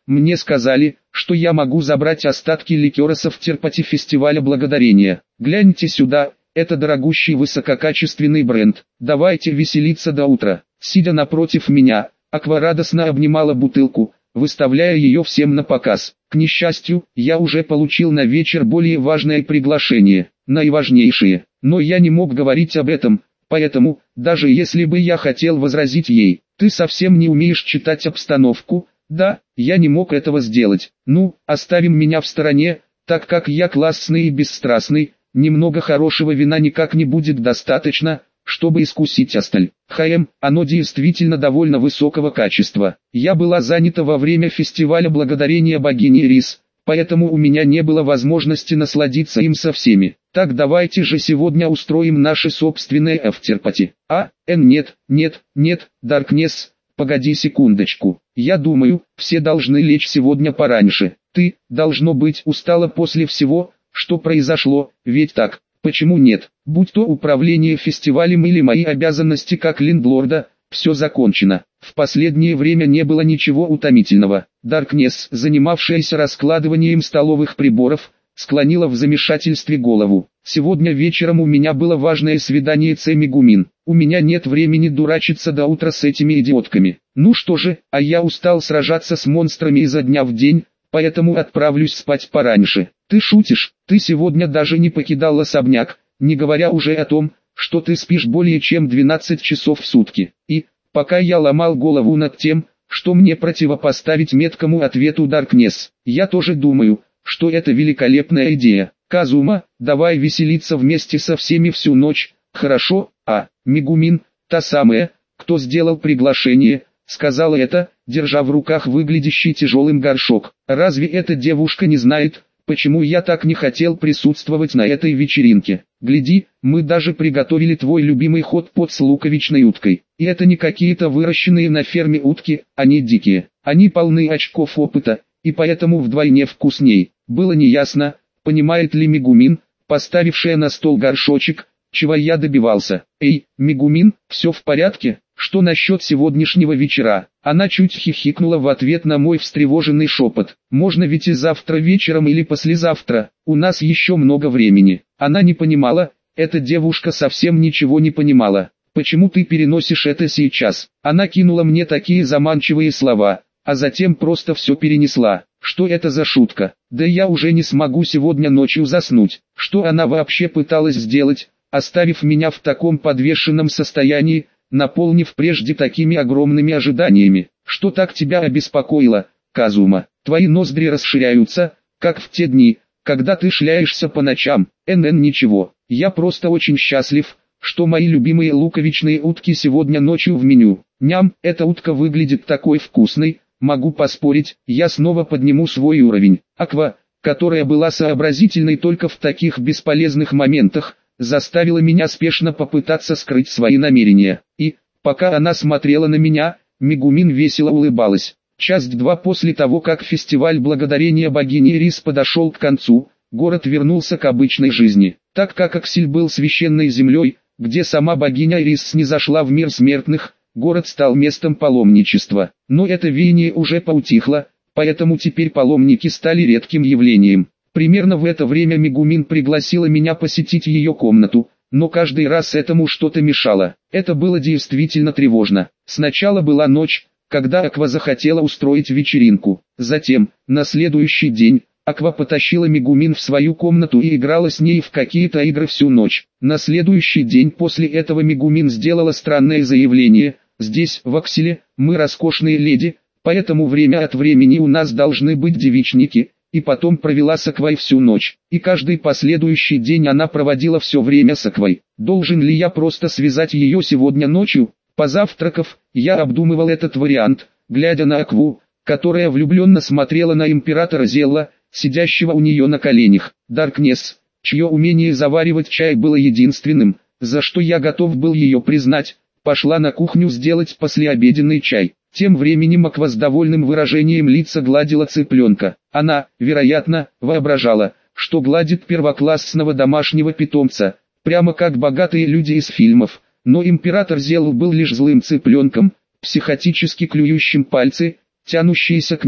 Мне сказали, что я могу забрать остатки ликера с авторпати фестиваля благодарения. Гляньте сюда, это дорогущий высококачественный бренд. Давайте веселиться до утра. Сидя напротив меня, Аква радостно обнимала бутылку, выставляя ее всем на показ. К несчастью, я уже получил на вечер более важное приглашение, наиважнейшее. Но я не мог говорить об этом, поэтому, даже если бы я хотел возразить ей, ты совсем не умеешь читать обстановку. Да, я не мог этого сделать. Ну, оставим меня в стороне, так как я классный и бесстрастный, немного хорошего вина никак не будет достаточно, чтобы искусить Асталь. Оно действительно довольно высокого качества. Я была занята во время фестиваля благодарения богине Ирис, поэтому у меня не было возможности насладиться им со всеми. Так давайте же сегодня устроим наши собственные авторпати. Нет, Даркнесс, погоди секундочку. Я думаю, все должны лечь сегодня пораньше. Ты, должно быть, устала после всего, что произошло, ведь так? Почему нет? Будь то управление фестивалем или мои обязанности как лендлорда, все закончено. В последнее время не было ничего утомительного. Даркнесс, занимавшаяся раскладыванием столовых приборов, склонила в замешательстве голову. Сегодня вечером у меня было важное свидание с Мегумин. У меня нет времени дурачиться до утра с этими идиотками. Ну что же, а я устал сражаться с монстрами изо дня в день, поэтому отправлюсь спать пораньше. Ты шутишь? Ты сегодня даже не покидал особняк, не говоря уже о том, что ты спишь более чем 12 часов в сутки. И, пока я ломал голову над тем, что мне противопоставить меткому ответу Даркнесс, я тоже думаю, что это великолепная идея. Казума, давай веселиться вместе со всеми всю ночь, хорошо? Мегумин, та самая, кто сделал приглашение, сказала это, держа в руках выглядящий тяжелым горшок. Разве эта девушка не знает, почему я так не хотел присутствовать на этой вечеринке? Гляди, мы даже приготовили твой любимый хот-пот с луковичной уткой. И это не какие-то выращенные на ферме утки, они дикие. Они полны очков опыта, и поэтому вдвойне вкусней. Было неясно, понимает ли Мегумин, поставившая на стол горшочек, чего я добивался. Эй, Мегумин, все в порядке? Что насчет сегодняшнего вечера? Она чуть хихикнула в ответ на мой встревоженный шепот. Можно ведь и завтра вечером или послезавтра, у нас еще много времени. Она не понимала, эта девушка совсем ничего не понимала. Почему ты переносишь это сейчас? Она кинула мне такие заманчивые слова, а затем просто все перенесла. Что это за шутка? Да я уже не смогу сегодня ночью заснуть. Что она вообще пыталась сделать, оставив меня в таком подвешенном состоянии, наполнив прежде такими огромными ожиданиями? Что так тебя обеспокоило, Казума? Твои ноздри расширяются, как в те дни, когда ты шляешься по ночам. Ничего, я просто очень счастлив, что мои любимые луковичные утки сегодня ночью в меню. Ням, эта утка выглядит такой вкусной, могу поспорить, я снова подниму свой уровень. Аква, которая была сообразительной только в таких бесполезных моментах, заставила меня спешно попытаться скрыть свои намерения. И, пока она смотрела на меня, Мегумин весело улыбалась. Часть 2. После того, как фестиваль благодарения богини Ирис подошел к концу, город вернулся к обычной жизни. Так как Аксель был священной землей, где сама богиня Ирис снизошла в мир смертных, город стал местом паломничества. Но это веяние уже поутихло, поэтому теперь паломники стали редким явлением. Примерно в это время Мегумин пригласила меня посетить ее комнату, но каждый раз этому что-то мешало. Это было действительно тревожно. Сначала была ночь, когда Аква захотела устроить вечеринку. Затем, на следующий день, Аква потащила Мегумин в свою комнату и играла с ней в какие-то игры всю ночь. На следующий день после этого Мегумин сделала странное заявление: «Здесь, в Акселе, мы роскошные леди, поэтому время от времени у нас должны быть девичники», и потом провела с Аквой всю ночь. И каждый последующий день она проводила все время с Аквой. Должен ли я просто связать ее сегодня ночью? Позавтракав, я обдумывал этот вариант, глядя на Акву, которая влюбленно смотрела на императора Зелла, сидящего у нее на коленях. Даркнесс, чье умение заваривать чай было единственным, за что я готов был ее признать, пошла на кухню сделать послеобеденный чай. Тем временем Аква с довольным выражением лица гладила цыпленка. Она, вероятно, воображала, что гладит первоклассного домашнего питомца, прямо как богатые люди из фильмов. Но император Зелл был лишь злым цыпленком, психотически клюющим пальцы, тянущиеся к нему.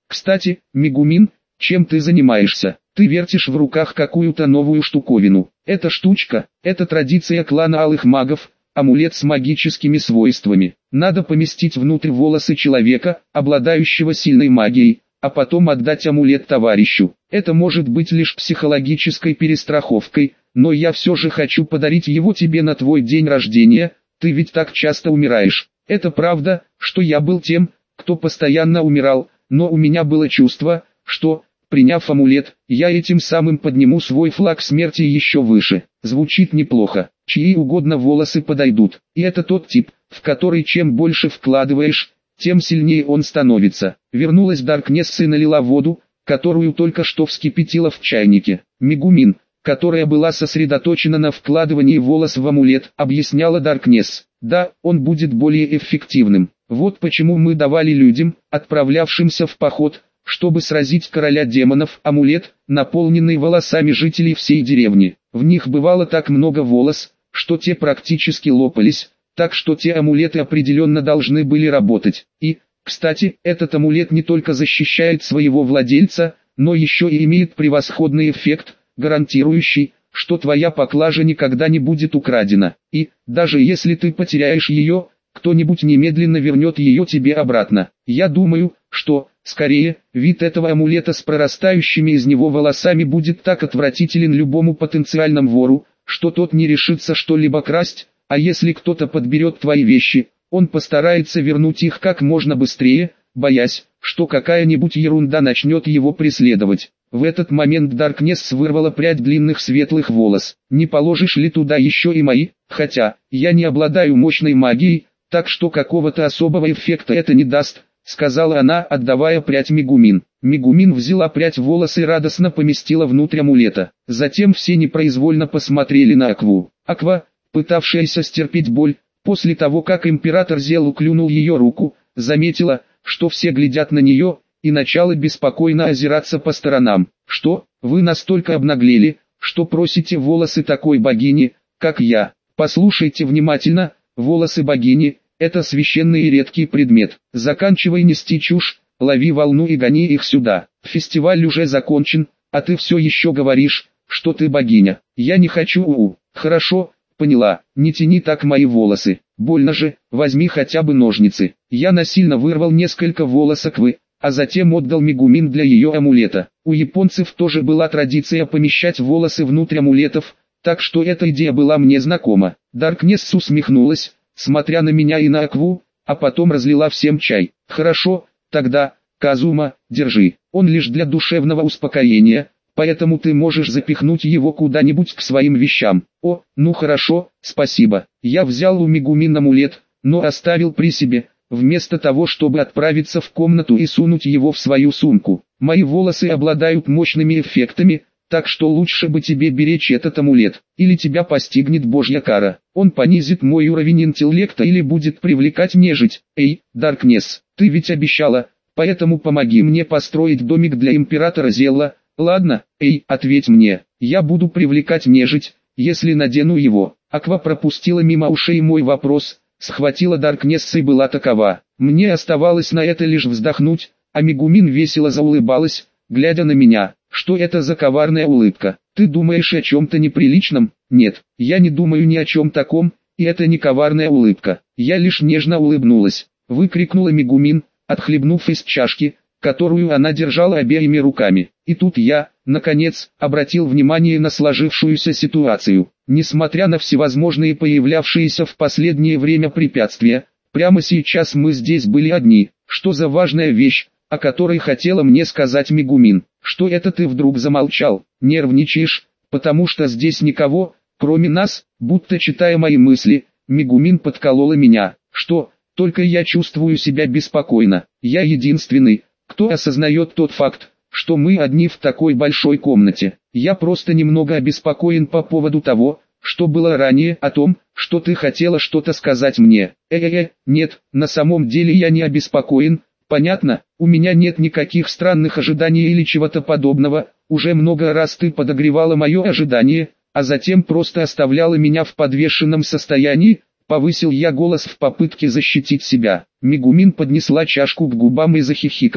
Кстати, Мегумин, чем ты занимаешься? Ты вертишь в руках какую-то новую штуковину. Эта штучка, это традиция клана Алых Магов, амулет с магическими свойствами. Надо поместить внутрь волосы человека, обладающего сильной магией, а потом отдать амулет товарищу. Это может быть лишь психологической перестраховкой, но я все же хочу подарить его тебе на твой день рождения, ты ведь так часто умираешь. Это правда, что я был тем, кто постоянно умирал, но у меня было чувство, что, приняв амулет, я этим самым подниму свой флаг смерти еще выше. Звучит неплохо, чьи угодно волосы подойдут. И это тот тип, в который чем больше вкладываешь, тем сильнее он становится. Вернулась Даркнесс и налила воду, которую только что вскипятила в чайнике. Мегумин, которая была сосредоточена на вкладывании волос в амулет, объясняла Даркнесс. Да, он будет более эффективным. Вот почему мы давали людям, отправлявшимся в поход, чтобы сразить короля демонов, амулет, наполненный волосами жителей всей деревни. В них бывало так много волос, что те практически лопались, так что те амулеты определенно должны были работать. И, кстати, этот амулет не только защищает своего владельца, но еще и имеет превосходный эффект, гарантирующий, что твоя поклажа никогда не будет украдена. И, даже если ты потеряешь ее, кто-нибудь немедленно вернет ее тебе обратно. Я думаю, что, скорее, вид этого амулета с прорастающими из него волосами будет так отвратителен любому потенциальному вору, что тот не решится что-либо красть, а если кто-то подберет твои вещи, он постарается вернуть их как можно быстрее, боясь, что какая-нибудь ерунда начнет его преследовать. В этот момент Даркнесс вырвала прядь длинных светлых волос. Не положишь ли туда еще и мои? Хотя, я не обладаю мощной магией, так что какого-то особого эффекта это не даст, сказала она, отдавая прядь Мегумин. Мегумин взяла прядь волос и радостно поместила внутрь амулета. Затем все непроизвольно посмотрели на Акву. Аква, пытавшаяся стерпеть боль, после того как император Зелу клюнул ее руку, заметила, что все глядят на нее, и начала беспокойно озираться по сторонам. «Что, вы настолько обнаглели, что просите волосы такой богини, как я? Послушайте внимательно, волосы богини – это священный и редкий предмет. Заканчивай нести чушь, лови волну и гони их сюда. Фестиваль уже закончен, а ты все еще говоришь, что ты богиня. Я не хочу. Хорошо, поняла, не тяни так мои волосы. Больно же, возьми хотя бы ножницы». Я насильно вырвал несколько волос Аквы, а затем отдал Мегумин для ее амулета. У японцев тоже была традиция помещать волосы внутрь амулетов, так что эта идея была мне знакома. Даркнесс усмехнулась, смотря на меня и на Акву, а потом разлила всем чай. «Хорошо, тогда, Казума, держи. Он лишь для душевного успокоения, поэтому ты можешь запихнуть его куда-нибудь к своим вещам». «О, ну хорошо, спасибо». Я взял у Мегумин амулет, но оставил при себе, вместо того чтобы отправиться в комнату и сунуть его в свою сумку. Мои волосы обладают мощными эффектами, так что лучше бы тебе беречь этот амулет, или тебя постигнет божья кара. Он понизит мой уровень интеллекта или будет привлекать нежить. Эй, Даркнесс, ты ведь обещала, поэтому помоги мне построить домик для императора Зелла. Ладно, эй, ответь мне, я буду привлекать нежить, если надену его. Аква пропустила мимо ушей мой вопрос, схватила Даркнесс и была такова. Мне оставалось на это лишь вздохнуть, а Мегумин весело заулыбалась, глядя на меня. Что это за коварная улыбка? Ты думаешь о чем-то неприличном? Нет, я не думаю ни о чем таком, и это не коварная улыбка. Я лишь нежно улыбнулась. Выкрикнула Мегумин, отхлебнув из чашки, которую она держала обеими руками. И тут я, наконец, обратил внимание на сложившуюся ситуацию. Несмотря на всевозможные появлявшиеся в последнее время препятствия, прямо сейчас мы здесь были одни. Что за важная вещь, о которой хотела мне сказать Мегумин? Что это ты вдруг замолчал? Нервничаешь, потому что здесь никого, кроме нас? Будто читая мои мысли, Мегумин подколола меня. Что, только я чувствую себя беспокойно. Я единственный, кто осознает тот факт, что мы одни в такой большой комнате. Я просто немного обеспокоен по поводу того, что было ранее, о том, что ты хотела что-то сказать мне. Нет, на самом деле я не обеспокоен. Понятно, у меня нет никаких странных ожиданий или чего-то подобного. Уже много раз ты подогревала мое ожидание, а затем просто оставляла меня в подвешенном состоянии. Повысил я голос в попытке защитить себя. Мегумин поднесла чашку к губам и захихикала.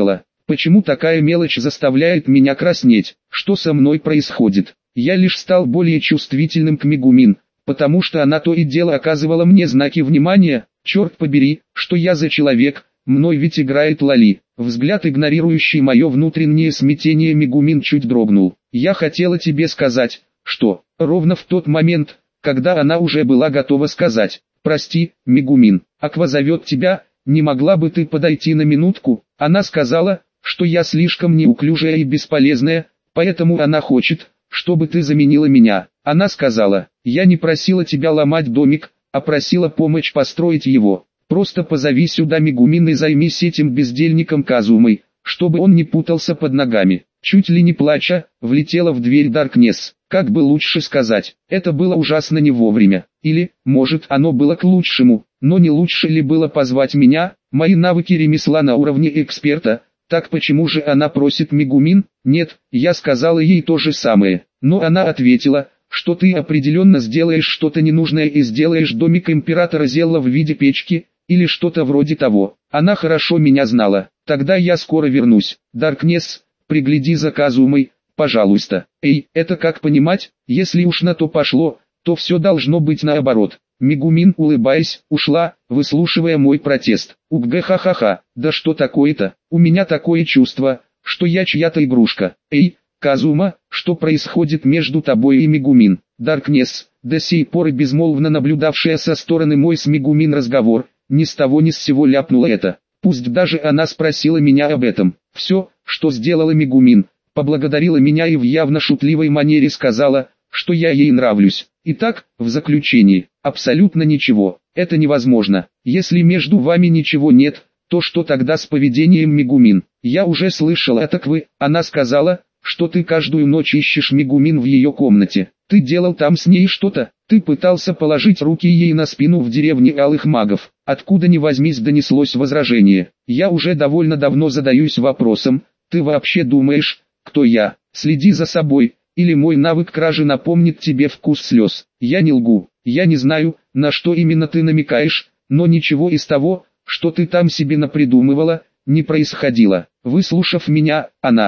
Почему такая мелочь заставляет меня краснеть? Что со мной происходит? Я лишь стал более чувствительным к Мегумин, потому что она то и дело оказывала мне знаки внимания. Черт побери, что я за человек, мной ведь играет Лали. Взгляд, игнорирующий мое внутреннее смятение, Мегумин чуть дрогнул. Я хотела тебе сказать, что, ровно в тот момент, когда она уже была готова сказать: «Прости, Мегумин, Аква зовет тебя, не могла бы ты подойти на минутку?» Она сказала, что я слишком неуклюжая и бесполезная, поэтому она хочет, чтобы ты заменила меня. Она сказала: «Я не просила тебя ломать домик, а просила помочь построить его. Просто позови сюда Мегумин и займись этим бездельником Казумой, чтобы он не путался под ногами». Чуть ли не плача, влетела в дверь Даркнесс. Как бы лучше сказать, это было ужасно не вовремя. Или, может, оно было к лучшему, но не лучше ли было позвать меня? Мои навыки ремесла на уровне эксперта. Так почему же она просит Мегумин? Нет, я сказала ей то же самое. Но она ответила, что ты определенно сделаешь что-то ненужное и сделаешь домик императора Зелла в виде печки, или что-то вроде того. Она хорошо меня знала. Тогда я скоро вернусь. Даркнесс, пригляди за Казумой, пожалуйста. Эй, это как понимать? Если уж на то пошло, то все должно быть наоборот. Мегумин, улыбаясь, ушла, выслушивая мой протест. Угха-ха-ха, да что такое-то? У меня такое чувство, что я чья-то игрушка. Эй, Казума, что происходит между тобой и Мегумин? Даркнесс, до сей поры безмолвно наблюдавшая со стороны мой с Мегумин разговор, ни с того ни с сего ляпнула это. Пусть даже она спросила меня об этом. Все, что сделала Мегумин, поблагодарила меня и в явно шутливой манере сказала, что я ей нравлюсь. Итак, в заключении, абсолютно ничего. Это невозможно. Если между вами ничего нет, то что тогда с поведением Мегумин? Я уже слышал от Аквы, она сказала, что ты каждую ночь ищешь Мегумин в ее комнате. Ты делал там с ней что-то? Ты пытался положить руки ей на спину в деревне Алых Магов. Откуда ни возьмись донеслось возражение. Я уже довольно давно задаюсь вопросом, ты вообще думаешь, кто я? Следи за собой, или мой навык кражи напомнит тебе вкус слез. Я не лгу, я не знаю, на что именно ты намекаешь, но ничего из того, что ты там себе напридумывала, не происходило. Выслушав меня,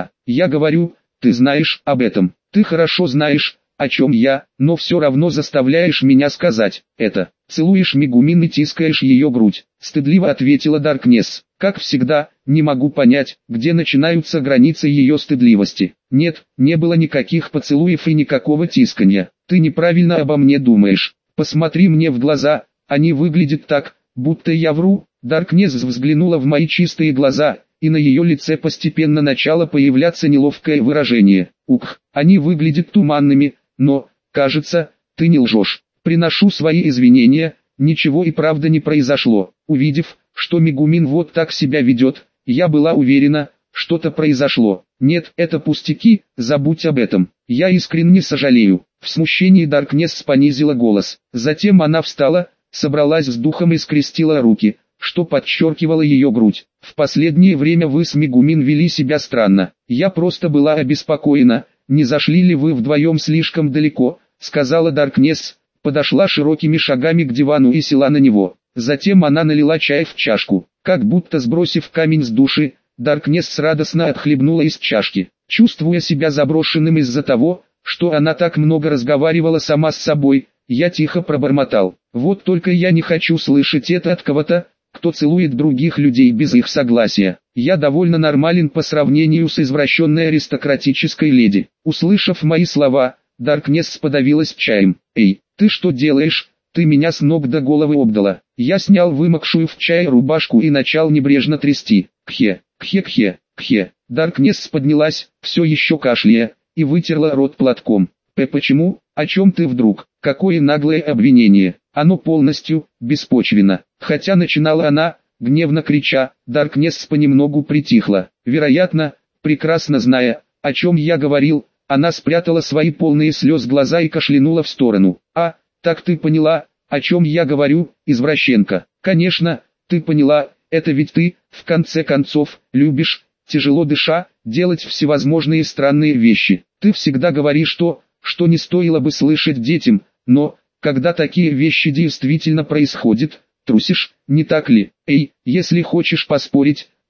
я говорю, ты знаешь об этом, ты хорошо знаешь, о чем я, но все равно заставляешь меня сказать это. Целуешь Мегумин и тискаешь ее грудь. Стыдливо ответила Даркнесс. Как всегда, не могу понять, где начинаются границы ее стыдливости. Нет, не было никаких поцелуев и никакого тисканья. Ты неправильно обо мне думаешь. Посмотри мне в глаза, они выглядят так, будто я вру. Даркнесс взглянула в мои чистые глаза, и на ее лице постепенно начало появляться неловкое выражение. Ух, они выглядят туманными, но, кажется, ты не лжешь. Приношу свои извинения, ничего и правда не произошло. Увидев, что Мегумин вот так себя ведет, я была уверена, что-то произошло. Нет, это пустяки, забудь об этом. Я искренне сожалею. В смущении Даркнесс понизила голос. Затем она встала, собралась с духом и скрестила руки, что подчеркивало ее грудь. В последнее время вы с Мегумин вели себя странно. Я просто была обеспокоена, не зашли ли вы вдвоем слишком далеко, сказала Даркнесс, подошла широкими шагами к дивану и села на него. Затем она налила чай в чашку. Как будто сбросив камень с души, Даркнесс радостно отхлебнула из чашки. Чувствуя себя заброшенным из-за того, что она так много разговаривала сама с собой, я тихо пробормотал. Вот только я не хочу слышать это от кого-то, кто целует других людей без их согласия. Я довольно нормален по сравнению с извращенной аристократической леди. Услышав мои слова, Даркнесс подавилась чаем. Эй, ты что делаешь? Ты меня с ног до головы обдала. Я снял вымокшую в чае рубашку и начал небрежно трясти. Кхе, кхе, кхе, кхе. Даркнесс поднялась, все еще кашляя, и вытерла рот платком. Почему? О чем ты вдруг? Какое наглое обвинение. Оно полностью беспочвенно. Хотя начинала она, гневно крича, Даркнесс понемногу притихла. Вероятно, прекрасно зная, о чем я говорил, она спрятала свои полные слез глаза и кашлянула в сторону. А, так ты поняла, о чем я говорю, извращенка. Конечно, ты поняла, это ведь ты, в конце концов, любишь, тяжело дыша, делать всевозможные странные вещи. Ты всегда говоришь то, что не стоило бы слышать детям, но, когда такие вещи действительно происходят, трусишь, не так ли? Эй, если хочешь поспорить,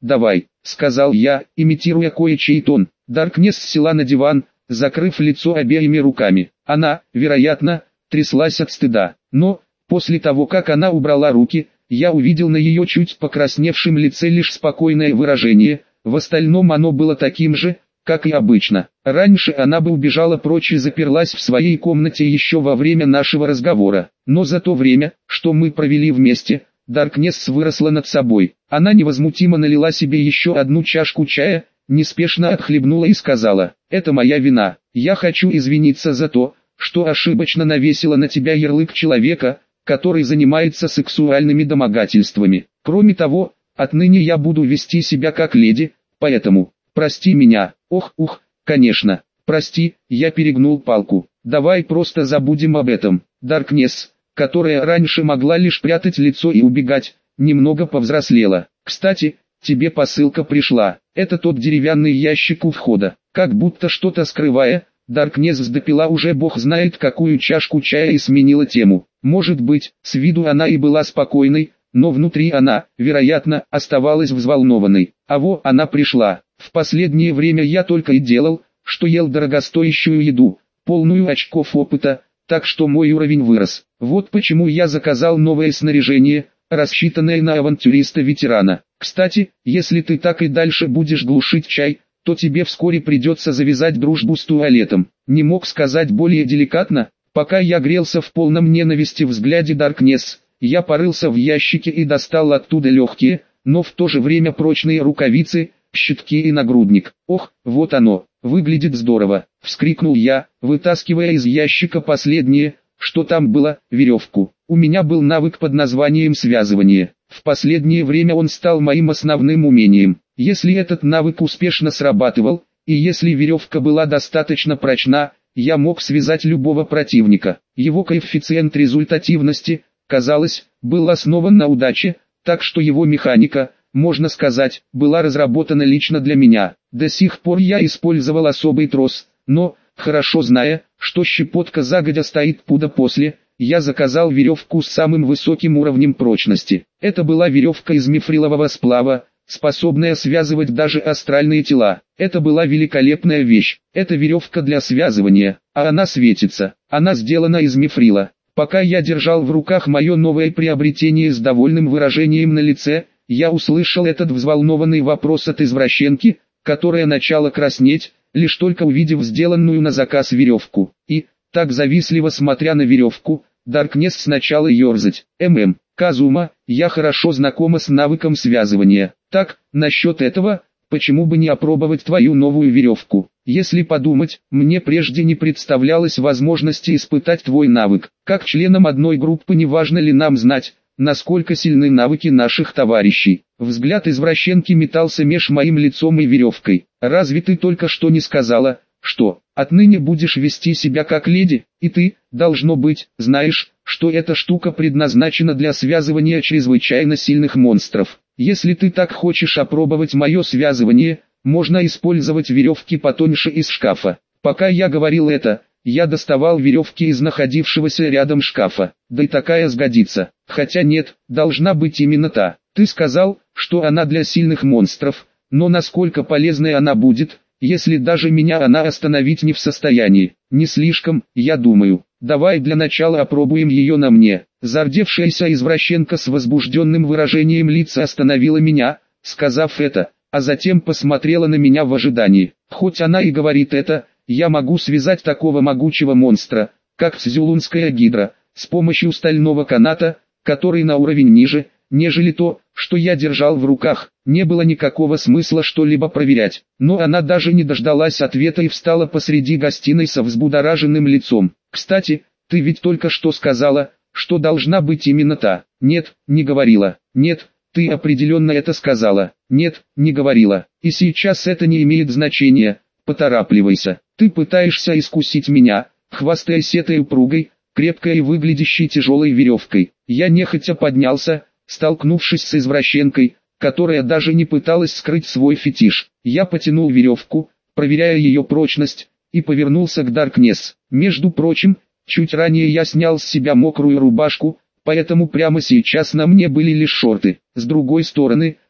давай», — сказал я, имитируя кое-чей тон. Даркнесс села на диван, закрыв лицо обеими руками. Она, вероятно, тряслась от стыда. Но, после того как она убрала руки, я увидел на ее чуть покрасневшем лице лишь спокойное выражение, в остальном оно было таким же, как и обычно. Раньше она бы убежала прочь и заперлась в своей комнате еще во время нашего разговора. Но за то время, что мы провели вместе, Даркнесс выросла над собой. Она невозмутимо налила себе еще одну чашку чая, неспешно отхлебнула и сказала: «Это моя вина. Я хочу извиниться за то, что ошибочно навесила на тебя ярлык человека, который занимается сексуальными домогательствами. Кроме того, отныне я буду вести себя как леди, поэтому прости меня». «Ох, конечно, прости», я перегнул палку. «Давай просто забудем об этом». Даркнесс, которая раньше могла лишь прятать лицо и убегать, немного повзрослела. «Кстати, тебе посылка пришла. Это тот деревянный ящик у входа». Как будто что-то скрывая, Даркнесс допила уже бог знает какую чашку чая и сменила тему. Может быть, с виду она и была спокойной, но внутри она, вероятно, оставалась взволнованной. А во, она пришла. В последнее время я только и делал, что ел дорогостоящую еду, полную очков опыта, так что мой уровень вырос. Вот почему я заказал новое снаряжение, рассчитанное на авантюриста-ветерана. Кстати, если ты так и дальше будешь глушить чай, то тебе вскоре придется завязать дружбу с туалетом. Не мог сказать более деликатно. Пока я грелся в полном ненависти взгляде Даркнесс, я порылся в ящике и достал оттуда легкие, но в то же время прочные рукавицы, щитки и нагрудник. «Ох, вот оно, выглядит здорово», — вскрикнул я, вытаскивая из ящика последнее, что там было, веревку. У меня был навык под названием связывание. В последнее время он стал моим основным умением. Если этот навык успешно срабатывал, и если веревка была достаточно прочна, я мог связать любого противника. Его коэффициент результативности, казалось, был основан на удаче, так что его механика, можно сказать, была разработана лично для меня. До сих пор я использовал особый трос, но, хорошо зная, что щепотка загодя стоит пуда после, я заказал веревку с самым высоким уровнем прочности. Это была веревка из мифрилового сплава, способная связывать даже астральные тела. Это была великолепная вещь. Это веревка для связывания, а она светится. Она сделана из мифрила. Пока я держал в руках мое новое приобретение с довольным выражением на лице, я услышал этот взволнованный вопрос от извращенки, которая начала краснеть, лишь только увидев сделанную на заказ веревку. И, так завистливо смотря на веревку, Даркнесс сначала ерзать. Казума, я хорошо знакома с навыком связывания. Так, насчет этого, почему бы не опробовать твою новую веревку? Если подумать, мне прежде не представлялось возможности испытать твой навык. Как членам одной группы не важно ли нам знать, насколько сильны навыки наших товарищей. Взгляд извращенки метался меж моим лицом и веревкой. Разве ты только что не сказала, что отныне будешь вести себя как леди, и ты, должно быть, знаешь, что эта штука предназначена для связывания чрезвычайно сильных монстров. Если ты так хочешь опробовать мое связывание, можно использовать веревки потоньше из шкафа. Пока я говорил это, я доставал веревки из находившегося рядом шкафа. Да и такая сгодится. Хотя нет, должна быть именно та. Ты сказал, что она для сильных монстров, но насколько полезной она будет, если даже меня она остановить не в состоянии? Не слишком, я думаю. Давай для начала опробуем ее на мне. Зардевшаяся извращенка с возбужденным выражением лица остановила меня, сказав это, а затем посмотрела на меня в ожидании. Хоть она и говорит это, я могу связать такого могучего монстра, как Цзюлунская гидра, с помощью стального каната, который на уровень ниже, нежели то, что я держал в руках. Не было никакого смысла что-либо проверять, но она даже не дождалась ответа и встала посреди гостиной со взбудораженным лицом. «Кстати, ты ведь только что сказала, что должна быть именно та». «Нет, не говорила». «Нет, ты определенно это сказала». «Нет, не говорила. И сейчас это не имеет значения, поторапливайся. Ты пытаешься искусить меня, хвастаясь этой упругой, крепкой и выглядящей тяжелой веревкой». Я нехотя поднялся, столкнувшись с извращенкой, которая даже не пыталась скрыть свой фетиш. Я потянул веревку, проверяя ее прочность, и повернулся к Даркнесс. Между прочим, чуть ранее я снял с себя мокрую рубашку, поэтому прямо сейчас на мне были лишь шорты. С другой стороны,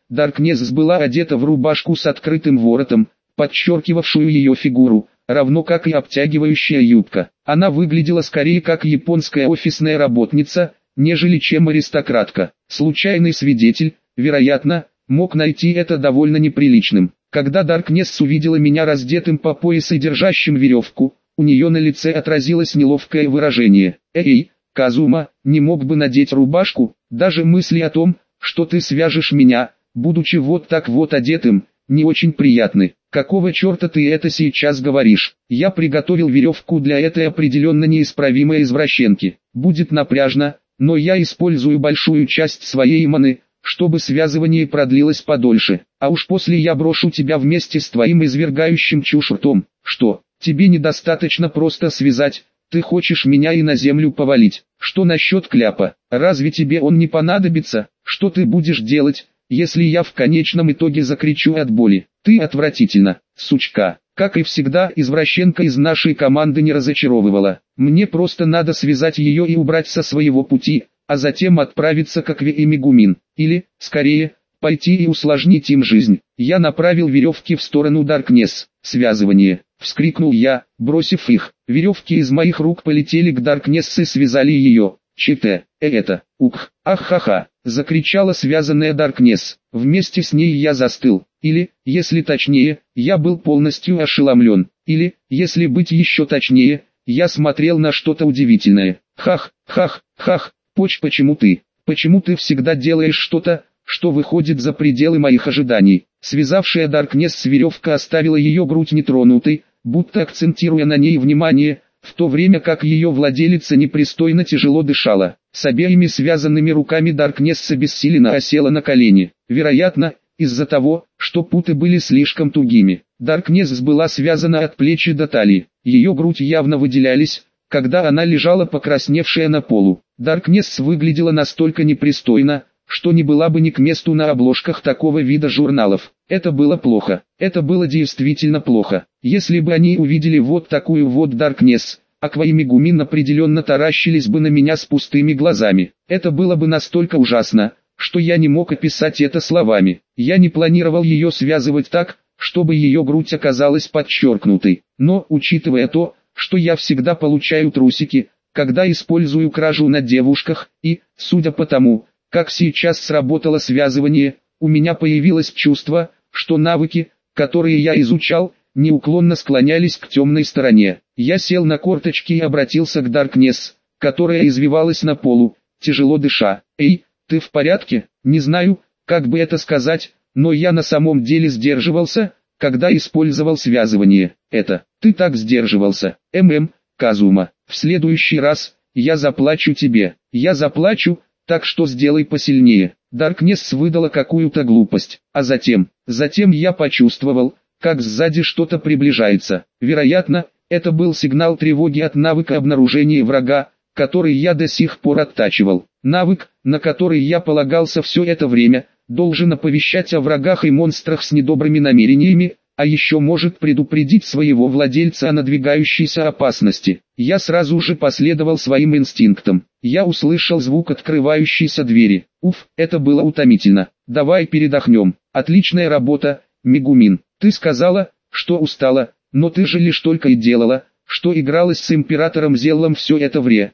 Даркнесс была одета в рубашку с открытым воротом, подчеркивавшую ее фигуру, равно как и обтягивающая юбка. Она выглядела скорее как японская офисная работница, нежели чем аристократка. Случайный свидетель, вероятно, мог найти это довольно неприличным. Когда Даркнесс увидела меня раздетым по пояс и держащим веревку, у нее на лице отразилось неловкое выражение. «Эй, Казума, не мог бы надеть рубашку?» Даже мысли о том, что ты свяжешь меня, будучи вот так вот одетым, не очень приятны. Какого черта ты это сейчас говоришь? Я приготовил веревку для этой определенно неисправимой извращенки. Будет напряжно, но я использую большую часть своей маны, чтобы связывание продлилось подольше. А уж после я брошу тебя вместе с твоим извергающим чушь ртом. Что, тебе недостаточно просто связать? Ты хочешь меня и на землю повалить? Что насчет кляпа? Разве тебе он не понадобится? Что ты будешь делать, если я в конечном итоге закричу от боли? Ты отвратительно, сучка. Как и всегда, извращенка из нашей команды не разочаровывала. Мне просто надо связать ее и убрать со своего пути, а затем отправиться к Акве и Мегумин. Или, скорее, пойти и усложнить им жизнь. Я направил веревки в сторону Даркнесс. «Связывание!» — вскрикнул я, бросив их. Веревки из моих рук полетели к Даркнесс и связали ее. «Чите, это, ух, ах-ха-ха!» — закричала связанная Даркнесс. Вместе с ней я застыл. Или, если точнее, я был полностью ошеломлен. Или, если быть еще точнее, я смотрел на что-то удивительное. «Хах, хах, хах, Поч, почему ты всегда делаешь что-то, что выходит за пределы моих ожиданий?» Связавшая Даркнесс веревка оставила ее грудь нетронутой, будто акцентируя на ней внимание, в то время как ее владелица непристойно тяжело дышала. С обеими связанными руками Даркнесс обессиленно осела на колени. Вероятно, из-за того, что путы были слишком тугими. Даркнесс была связана от плечи до талии. Ее грудь явно выделялись, когда она лежала покрасневшая на полу. Даркнесс выглядела настолько непристойно, что не была бы ни к месту на обложках такого вида журналов. Это было плохо. Это было действительно плохо. Если бы они увидели вот такую вот Даркнесс, Аква и Мегумин определенно таращились бы на меня с пустыми глазами. Это было бы настолько ужасно, что я не мог описать это словами. Я не планировал ее связывать так, чтобы ее грудь оказалась подчеркнутой. Но, учитывая то, что я всегда получаю трусики, когда использую кражу на девушках, и, судя по тому, как сейчас сработало связывание, у меня появилось чувство, что навыки, которые я изучал, неуклонно склонялись к темной стороне. Я сел на корточки и обратился к Даркнесс, которая извивалась на полу, тяжело дыша. «Эй, ты в порядке?» Не знаю, как бы это сказать, но я на самом деле сдерживался, когда использовал связывание. Ты так сдерживался. Казума, в следующий раз, я заплачу тебе. Я заплачу, так что сделай посильнее. Даркнесс выдала какую-то глупость. А затем я почувствовал, как сзади что-то приближается. Вероятно, это был сигнал тревоги от навыка обнаружения врага, который я до сих пор оттачивал. Навык, на который я полагался все это время, должен оповещать о врагах и монстрах с недобрыми намерениями, а еще может предупредить своего владельца о надвигающейся опасности. Я сразу же последовал своим инстинктам. Я услышал звук открывающейся двери. Уф, это было утомительно. Давай передохнем. Отличная работа, Мегумин. Ты сказала, что устала, но ты же лишь только и делала, что игралась с императором Зеллом все это время.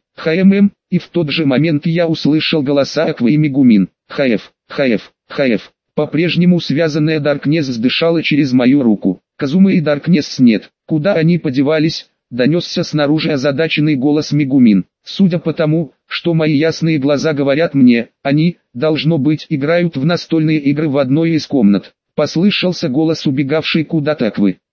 И в тот же момент я услышал голоса Аквы и Мегумин. Хаеф. По-прежнему связанная Даркнесс дышала через мою руку. Казума и Даркнесс нет. Куда они подевались? Донесся снаружи озадаченный голос Мегумин. Судя по тому, что мои ясные глаза говорят мне, они, должно быть, играют в настольные игры в одной из комнат. Послышался голос убегавшей куда-то Аквы.